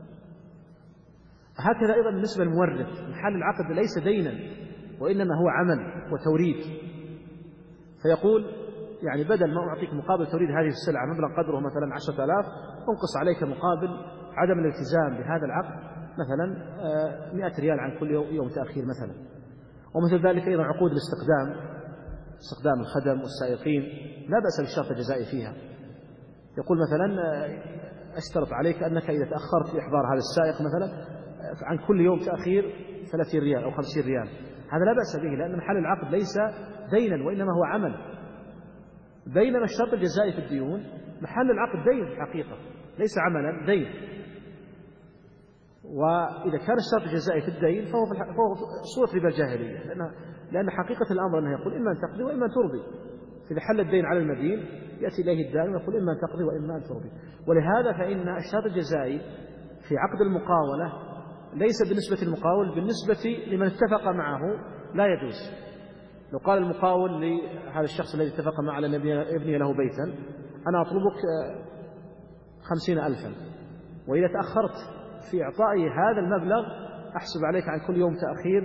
هكذا أيضا بالنسبة للمورث، محل العقد ليس دينا وإنما هو عمل وتوريد، فيقول يعني بدل ما أعطيك مقابل توريد هذه السلعة مبلغ قدره مثلا 10,000 أنقص عليك مقابل عدم الالتزام بهذا العقد مثلا 100 ريال عن كل يوم تأخير مثلا. ومثل ذلك أيضا عقود استخدام الخدم والسائقين لا بأس بالشرط الجزائي فيها. يقول مثلا أشترط عليك أنك إذا تأخرت في إحضار هذا السائق مثلا عن كل يوم تأخير 30 ريال أو 50 ريال، هذا لا بأس به لأن محل العقد ليس دينا وإنما هو عمل. بينما الشرط الجزائي في الديون محل العقد دين في الحقيقة ليس عملا، دين. وإذا كان الشرط الجزائي في الدين فهو صورة ربا الجاهلية، لأن حقيقة الأمر أنه يقول إما أن تقضي وإما أن ترضي. إذا حل الدين على المدين يأتي إليه الدائن ويقول إما أن تقضي وإما أن ترضي. ولهذا فإن الشرط الجزائي في عقد المقاولة ليس بالنسبة للمقاول، بالنسبة لمن اتفق معه لا يجوز. لو قال المقاول لهذا الشخص الذي اتفق معه على أن يبني له بيتا أنا أطلبك 50,000 وإذا تأخرت في إعطائي هذا المبلغ أحسب عليك عن كل يوم تأخير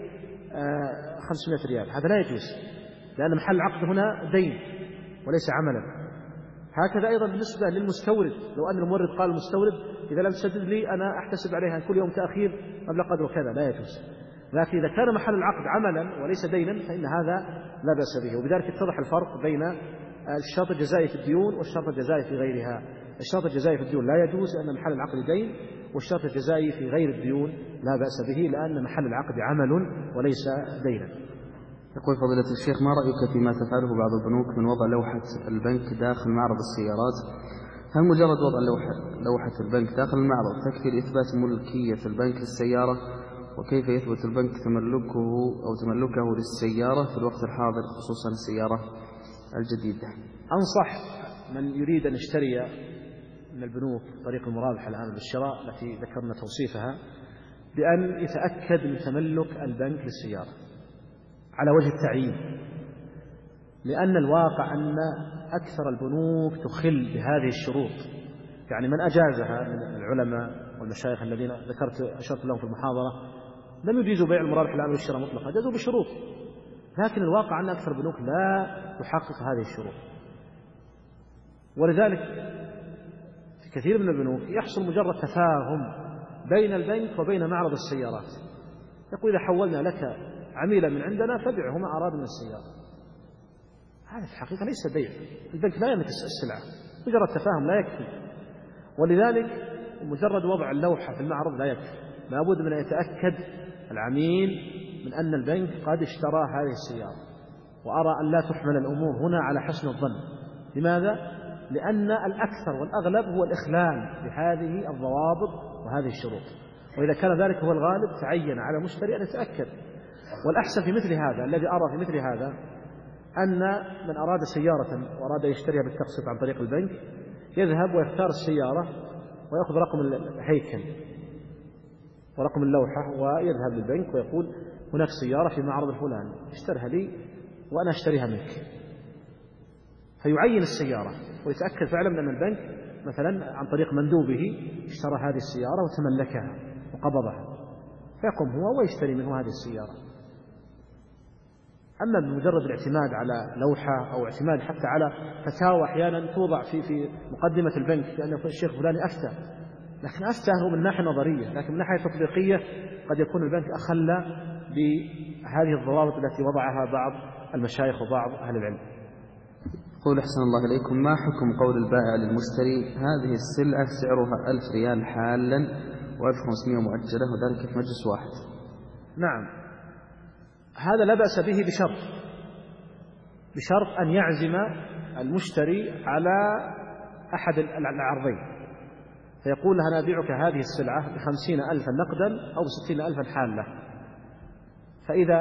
500 ريال، هذا لا يجوز لأن محل العقد هنا دين وليس عملا. هكذا أيضا بالنسبة للمستورد، لو أن المورد قال المستورد إذا لم تسدد لي أنا أحتسب عليها عن كل يوم تأخير مبلغ قدره كذا، لا يجوز. لكن إذا كان محل العقد عملا وليس دينا فإن هذا لا بأس به. وبذلك يتضح الفرق بين الشرط الجزائي في الديون والشرط الجزائي في غيرها. الشرط الجزائي في الديون لا يجوز لأن محل العقد دين، والشرط الجزائي في غير الديون لا بأس به لأن محل العقد عمل وليس دينا. يقول فضيلة الشيخ ما رأيك فيما تفعله بعض البنوك من وضع لوحة البنك داخل معرض السيارات؟ هل مجرد وضع لوحة البنك داخل المعرض تكفي لإثبات ملكية البنك للسيارة؟ وكيف يثبت البنك تملكه للسيارة في الوقت الحاضر خصوصا السيارة الجديدة؟ أنصح من يريد أن يشتري من البنوك طريق المرابحة الآن بالشراء التي ذكرنا توصيفها بأن يتأكد من تملك البنك للسيارة على وجه التعيين، لأن الواقع أن أكثر البنوك تخل بهذه الشروط. يعني من أجازها من العلماء والمشايخ الذين أشرت لهم في المحاضرة لم يجيزوا بيع المرابح الآن والشراء مطلقا، جازوا بشروط، لكن الواقع أن أكثر البنوك لا تحقق هذه الشروط. ولذلك في كثير من البنوك يحصل مجرد تفاهم بين البنك وبين معرض السيارات، يقول إذا حولنا لك عميلا من عندنا فبعه ما أراد من السيارة. هذا في الحقيقة ليس بيع، البنك لا يملك السلعة، مجرد تفاهم لا يكفي. ولذلك مجرد وضع اللوحة في المعرض لا يكفي، لابد من أن يتأكد العميل من أن البنك قد اشترى هذه السيارة. وأرى أن لا تحمل الأمور هنا على حسن الظن. لماذا؟ لأن الأكثر والأغلب هو الإخلال بهذه الضوابط وهذه الشروط، وإذا كان ذلك هو الغالب تعين على المشتري أن يتأكد. والأحسن في مثل هذا الذي أرى في مثل هذا أن من أراد سيارة وأراد يشتريها بالتقسيط عن طريق البنك يذهب ويختار السيارة ويأخذ رقم الهيكل ورقم اللوحة ويذهب للبنك ويقول هناك سيارة في معرض الفلاني اشترها لي وأنا أشتريها منك، فيعين السيارة ويتأكد فعلا من أن البنك مثلا عن طريق مندوبه اشترى هذه السيارة وتملكها وقبضها، فيقوم هو ويشتري منه هذه السيارة. أما بمجرد الاعتماد على لوحة أو اعتماد حتى على فتاوى أحيانا توضع في مقدمة البنك لأن الشيخ فلاني أفتى، لكن أفتى هو من ناحية نظرية، لكن من ناحية تطبيقية قد يكون البنك أخل بهذه الضوابط التي وضعها بعض المشايخ وبعض أهل العلم. قول أحسن الله إليكم، ما حكم قول البائع للمشتري هذه السلعة سعرها 1000 ريال حالا و1500 مؤجلة وذلك في مجلس واحد؟ نعم، هذا لا بأس به بشرط أن يعزم المشتري على أحد العرضين، فيقول له أنا أبيعك هذه السلعة ب50,000 نقدا أو ب60,000 حالة، فإذا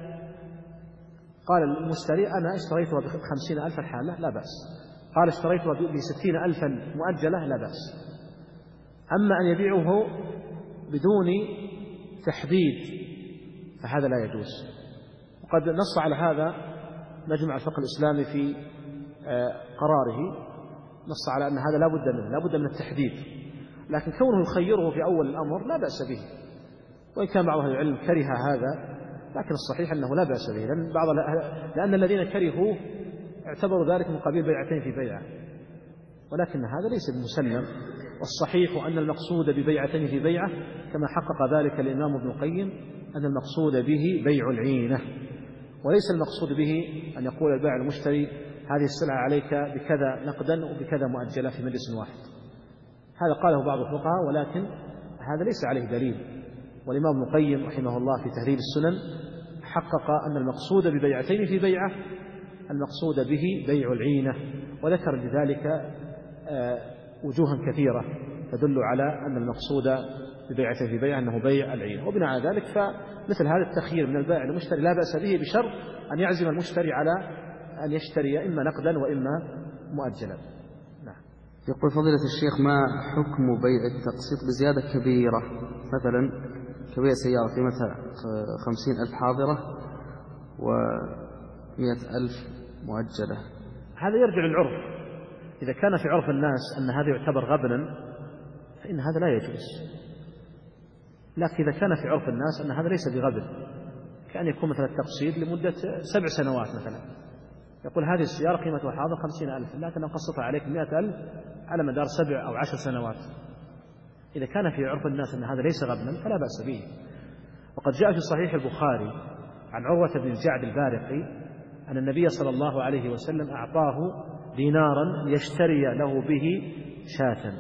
قال المشتري أنا اشتريتها ب50,000 الحالة لا بأس، قال اشتريتها ب60,000 مؤجلة لا بأس. أما أن يبيعه بدون تحديد فهذا لا يجوز. وقد نص على هذا مجمع الفقه الإسلامي في قراره، نص على أن هذا لا بد من التحديد، لكن كونه يخيره في أول الأمر لا بأس به، وإن كان بعض أهل العلم كره هذا، لكن الصحيح أنه لا بأس به، لأن الذين كرهوه اعتبروا ذلك من قبيل بيعتين في بيعة، ولكن هذا ليس بمسلم. والصحيح أن المقصود ببيعتين في بيعة كما حقق ذلك الإمام ابن القيم أن المقصود به بيع العينة، وليس المقصود به أن يقول البائع المشتري هذه السلعة عليك بكذا نقدا وبكذا مؤجلة في مجلس واحد. هذا قاله بعض الفقهاء، ولكن هذا ليس عليه دليل. والإمام ابن القيم رحمه الله في تهذيب السنن حقق أن المقصود ببيعتين في بيعة المقصود به بيع العينة، وذكر بذلك وجوها كثيرة تدل على أن المقصود ببيعتين في بيعة أنه بيع العينة. وبناء على ذلك فمثل هذا التخيير من البائع المشتري لا بأس به، بشرط أن يعزم المشتري على أن يشتري إما نقدا وإما مؤجلا. نعم. يقول فضيلة الشيخ ما حكم بيع التقسيط بزيادة كبيرة، مثلا كبيع سيارة قيمتها 50,000 حاضرة و100,000 مؤجلة؟ هذا يرجع للعرف. إذا كان في عرف الناس أن هذا يعتبر غبنا فإن هذا لا يجوز، لكن إذا كان في عرف الناس أن هذا ليس بغبن، كأن يكون مثلا التقسيط لمدة 7 سنوات مثلا، يقول هذه السيارة قيمتها حاضر 50,000 لكن أقسطها عليك 100,000 على مدار 7 أو 10 سنوات. إذا كان في عرف الناس أن هذا ليس غبنا فلا بأس به. وقد جاء في صحيح البخاري عن عروة بن الجعد البارقي أن النبي صلى الله عليه وسلم أعطاه دينارا ليشتري له به شاة،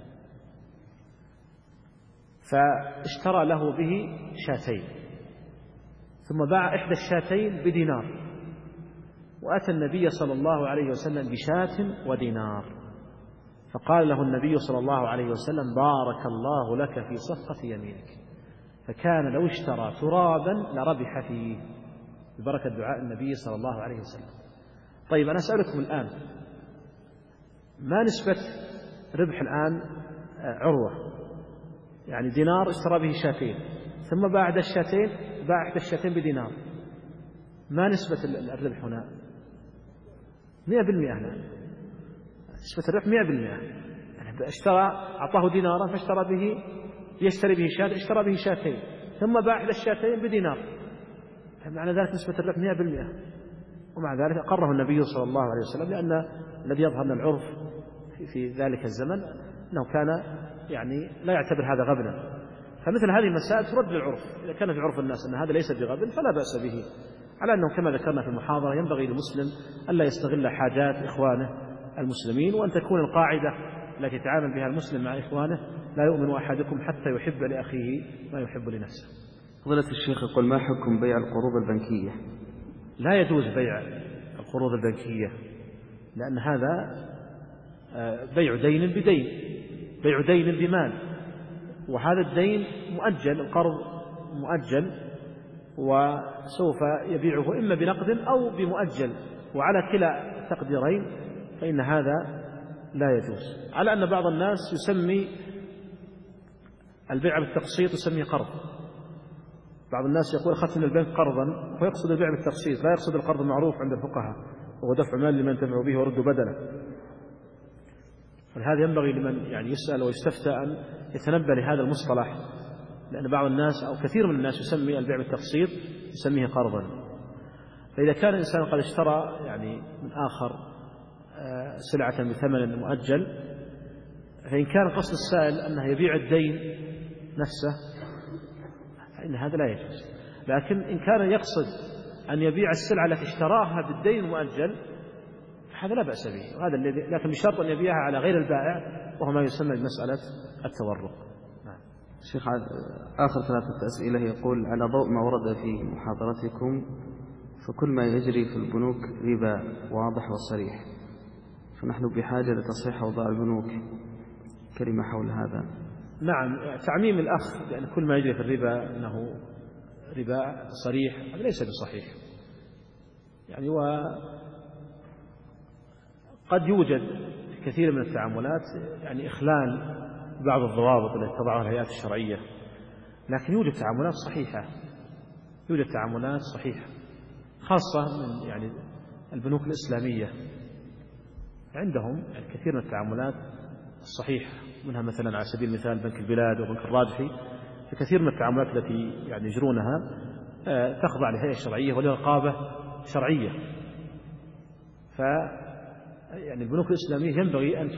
فاشترى له به شاتين، ثم باع إحدى الشاتين بدينار، وأتى النبي صلى الله عليه وسلم بشاة ودينار، فقال له النبي صلى الله عليه وسلم بارك الله لك في صفقة يمينك، فكان لو اشترى ترابا لربح فيه، ببركة دعاء النبي صلى الله عليه وسلم. طيب أنا أسألكم الآن، ما نسبة ربح الآن عروة؟ يعني دينار اشترى به شاتين، ثم باع إحدى الشاتين بدينار، ما نسبة الربح هنا؟ 100% هنا نسبة الربح 100%. يعني أعطاه دينارا فاشترى به يشتري به شاة، اشترى به شاتين ثم باع إحدى الشاتين بدينار، معنى ذلك نسبة الربح 100%. ومع ذلك أقره النبي صلى الله عليه وسلم، لأن الذي يظهر من العرف في ذلك الزمن أنه كان يعني لا يعتبر هذا غبنا. فمثل هذه المسائل ترد للعرف، إذا كان في عرف الناس أن هذا ليس بغبن فلا بأس به، على أنه كما ذكرنا في المحاضرة ينبغي للمسلم ألا يستغل حاجات إخوانه المسلمين، وأن تكون القاعدة التي يتعامل بها المسلم مع إخوانه لا يؤمن أحدكم حتى يحب لأخيه ما يحب لنفسه. فضيلة الشيخ يقول ما حكم بيع القروض البنكية؟ لا يجوز بيع القروض البنكية، لأن هذا بيع دين بدين، بيع دين بمال، وهذا الدين مؤجل، القرض مؤجل وسوف يبيعه إما بنقد أو بمؤجل، وعلى كلا التقديرين فإن هذا لا يجوز. على أن بعض الناس يسمي البيع بالتقسيط يسميه قرض، بعض الناس يقول أخذت من البنك قرضا ويقصد البيع بالتقسيط، لا يقصد القرض المعروف عند الفقهاء وهو دفع مال لمن ينتفع به ورد بدله. فهذا ينبغي لمن يعني يسأل ويستفتى أن يتنبه لهذا المصطلح، لأن بعض الناس أو كثير من الناس يسمي البيع بالتقسيط يسميه قرضا. فإذا كان الإنسان قد اشترى يعني من آخر سلعة بثمن مؤجل، فإن كان قصد السائل أنه يبيع الدين نفسه فإن هذا لا يجوز. لكن إن كان يقصد أن يبيع السلعة التي اشتراها بالدين المؤجل هذا لا بأس به، وهذا الذي لكن بشرط أن يبيعها على غير البائع، وهو ما يسمى بمسألة التورق. نعم. شيخ آخر 3 أسئلة يقول على ضوء ما ورد في محاضرتكم فكل ما يجري في البنوك ربا واضح وصريح، فنحن بحاجة لتصحيح أوضاع البنوك، كلمة حول هذا. نعم، تعميم الأخ، لأن كل ما يجري في الربا أنه ربا صريح، هذا ليس بصحيح. يعني وقد يوجد في كثير من التعاملات يعني إخلال بعض الضوابط التي تضعها الهيئات الشرعية، لكن يوجد تعاملات صحيحة، يوجد تعاملات صحيحة خاصة من يعني البنوك الإسلامية، عندهم يعني كثير من التعاملات الصحيحة، منها مثلا على سبيل المثال بنك البلاد وبنك الراجحي، في كثير من التعاملات التي يعني يجرونها تخضع لهيئة شرعية ولرقابة شرعية. يعني البنوك الإسلامية ينبغي أن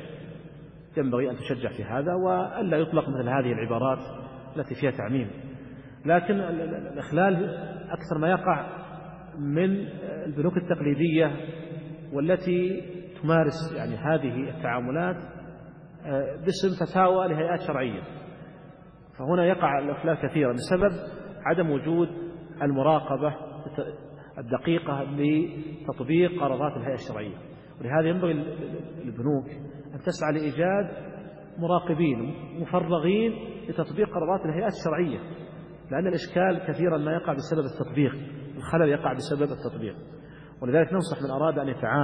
تشجع في هذا، وألا يطلق مثل هذه العبارات التي فيها تعميم. لكن الإخلال أكثر ما يقع من البنوك التقليدية والتي تمارس يعني هذه التعاملات باسم فتاوى لهيئات شرعية، فهنا يقع الإخلال كثيرا بسبب عدم وجود المراقبة الدقيقة لتطبيق قرارات الهيئة الشرعية. ولهذا ينبغي البنوك أن تسعى لإيجاد مراقبين مفرغين لتطبيق قرارات الهيئات الشرعية، لأن الإشكال كثيرا ما يقع بسبب التطبيق، الخلل يقع بسبب التطبيق. ولذلك ننصح من أراد أن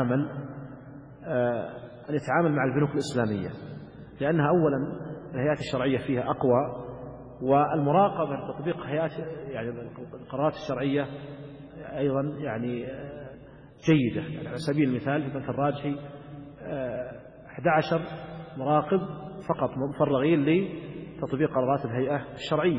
يتعامل مع البنوك الإسلامية، لأنها أولا الهيئات الشرعية فيها أقوى، والمراقبة لتطبيق هيئات يعني القرارات الشرعية أيضا يعني جيدة. يعني على سبيل المثال في بنك الراجحي 11 مراقب فقط مفرغين لتطبيق قرارات الهيئة الشرعية،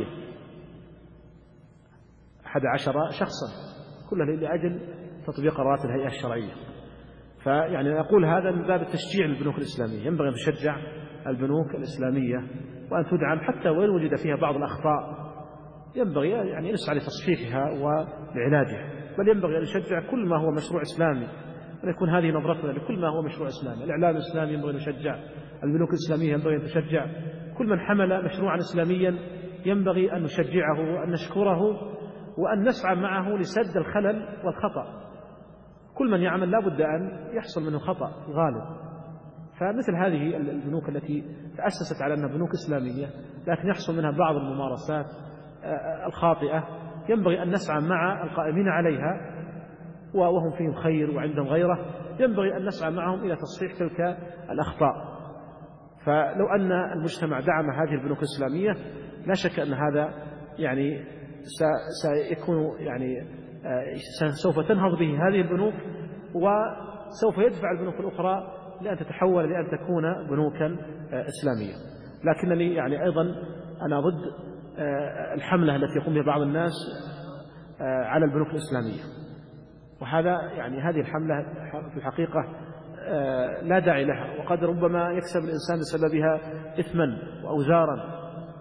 11 شخصا كلها لأجل تطبيق قرارات الهيئة الشرعية. فيعني أقول هذا من باب التشجيع للبنوك الإسلامية، ينبغي أن تشجع البنوك الإسلامية وأن تدعم، حتى وإن وجد فيها بعض الأخطاء ينبغي يعني نسعى لتصحيحها ولعلاجها، بل ينبغي أن نشجع كل ما هو مشروع إسلامي، أن يكون هذه نظرتنا لكل ما هو مشروع إسلامي. الإعلام الإسلامي ينبغي أن نشجع، البنوك الإسلامية ينبغي أن تشجع، كل من حمل مشروعا إسلاميا ينبغي أن نشجعه وأن نشكره وأن نسعى معه لسد الخلل والخطأ. كل من يعمل لا بد أن يحصل منه خطأ غالب. فمثل هذه البنوك التي تأسست على أنها بنوك إسلامية لكن يحصل منها بعض الممارسات الخاطئة، ينبغي أن نسعى مع القائمين عليها وهم فيهم خير وعندهم غيره، ينبغي أن نسعى معهم إلى تصحيح تلك الأخطاء. فلو أن المجتمع دعم هذه البنوك الإسلامية لا شك أن هذا يعني سيكون يعني سوف تنهض به هذه البنوك، وسوف يدفع البنوك الأخرى لأن تتحول لأن تكون بنوكا إسلامية. لكنني يعني أيضا أنا ضد الحملة التي يقوم بها بعض الناس على البنوك الإسلامية، وهذا يعني هذه الحملة في الحقيقة لا داعي لها، وقد ربما يكسب الإنسان بسببها إثما وأوزارا.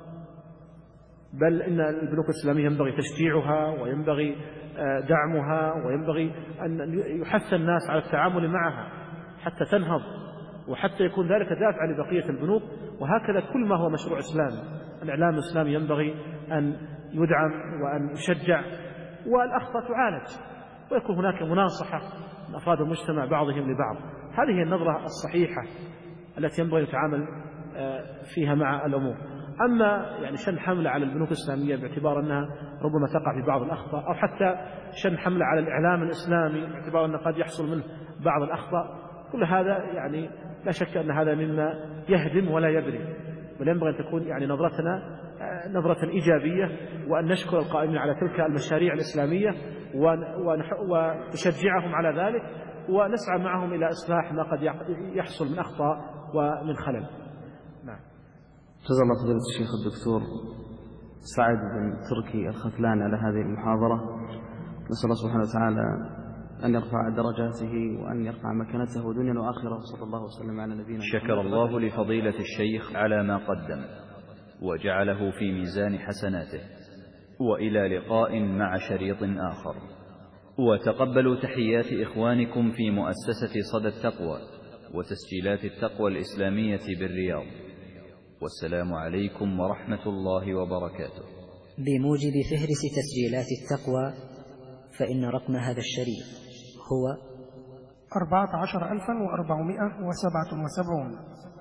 بل إن البنوك الإسلامية ينبغي تشجيعها وينبغي دعمها، وينبغي أن يحث الناس على التعامل معها حتى تنهض وحتى يكون ذلك دافع لبقية البنوك. وهكذا كل ما هو مشروع إسلامي، الإعلام الإسلامي ينبغي أن يدعم وأن يشجع، والأخطاء تعالج، ويكون هناك مناصحة من أفراد المجتمع بعضهم لبعض. هذه هي النظرة الصحيحة التي ينبغي يتعامل فيها مع الأمور. أما يعني شن حملة على البنوك الإسلامية باعتبار أنها ربما تقع في بعض الأخطاء، أو حتى شن حملة على الإعلام الإسلامي باعتبار أنه قد يحصل منه بعض الأخطاء، كل هذا يعني لا شك أن هذا مما يهدم ولا يبني، بل ينبغي أن تكون يعني نظرتنا نظرة إيجابية، وأن نشكر القائمين على تلك المشاريع الإسلامية ونشجعهم على ذلك، ونسعى معهم إلى إصلاح ما قد يحصل من أخطاء ومن خلل. نعم. جزا الله فضيلة الشيخ الدكتور سعد بن تركي الختلان على هذه المحاضرة. نسأل الله سبحانه وتعالى أن يرفع درجاته وأن يرفع مكانته دنيا وآخرة، صلى الله وسلم على نبينا محمد. شكر الله لفضيلة الشيخ على ما قدم وجعله في ميزان حسناته، وإلى لقاء مع شريط آخر. وتقبلوا تحيات إخوانكم في مؤسسة صدى التقوى وتسجيلات التقوى الإسلامية بالرياض، والسلام عليكم ورحمة الله وبركاته. بموجب فهرس تسجيلات التقوى فإن رقم هذا الشريط هو 14477.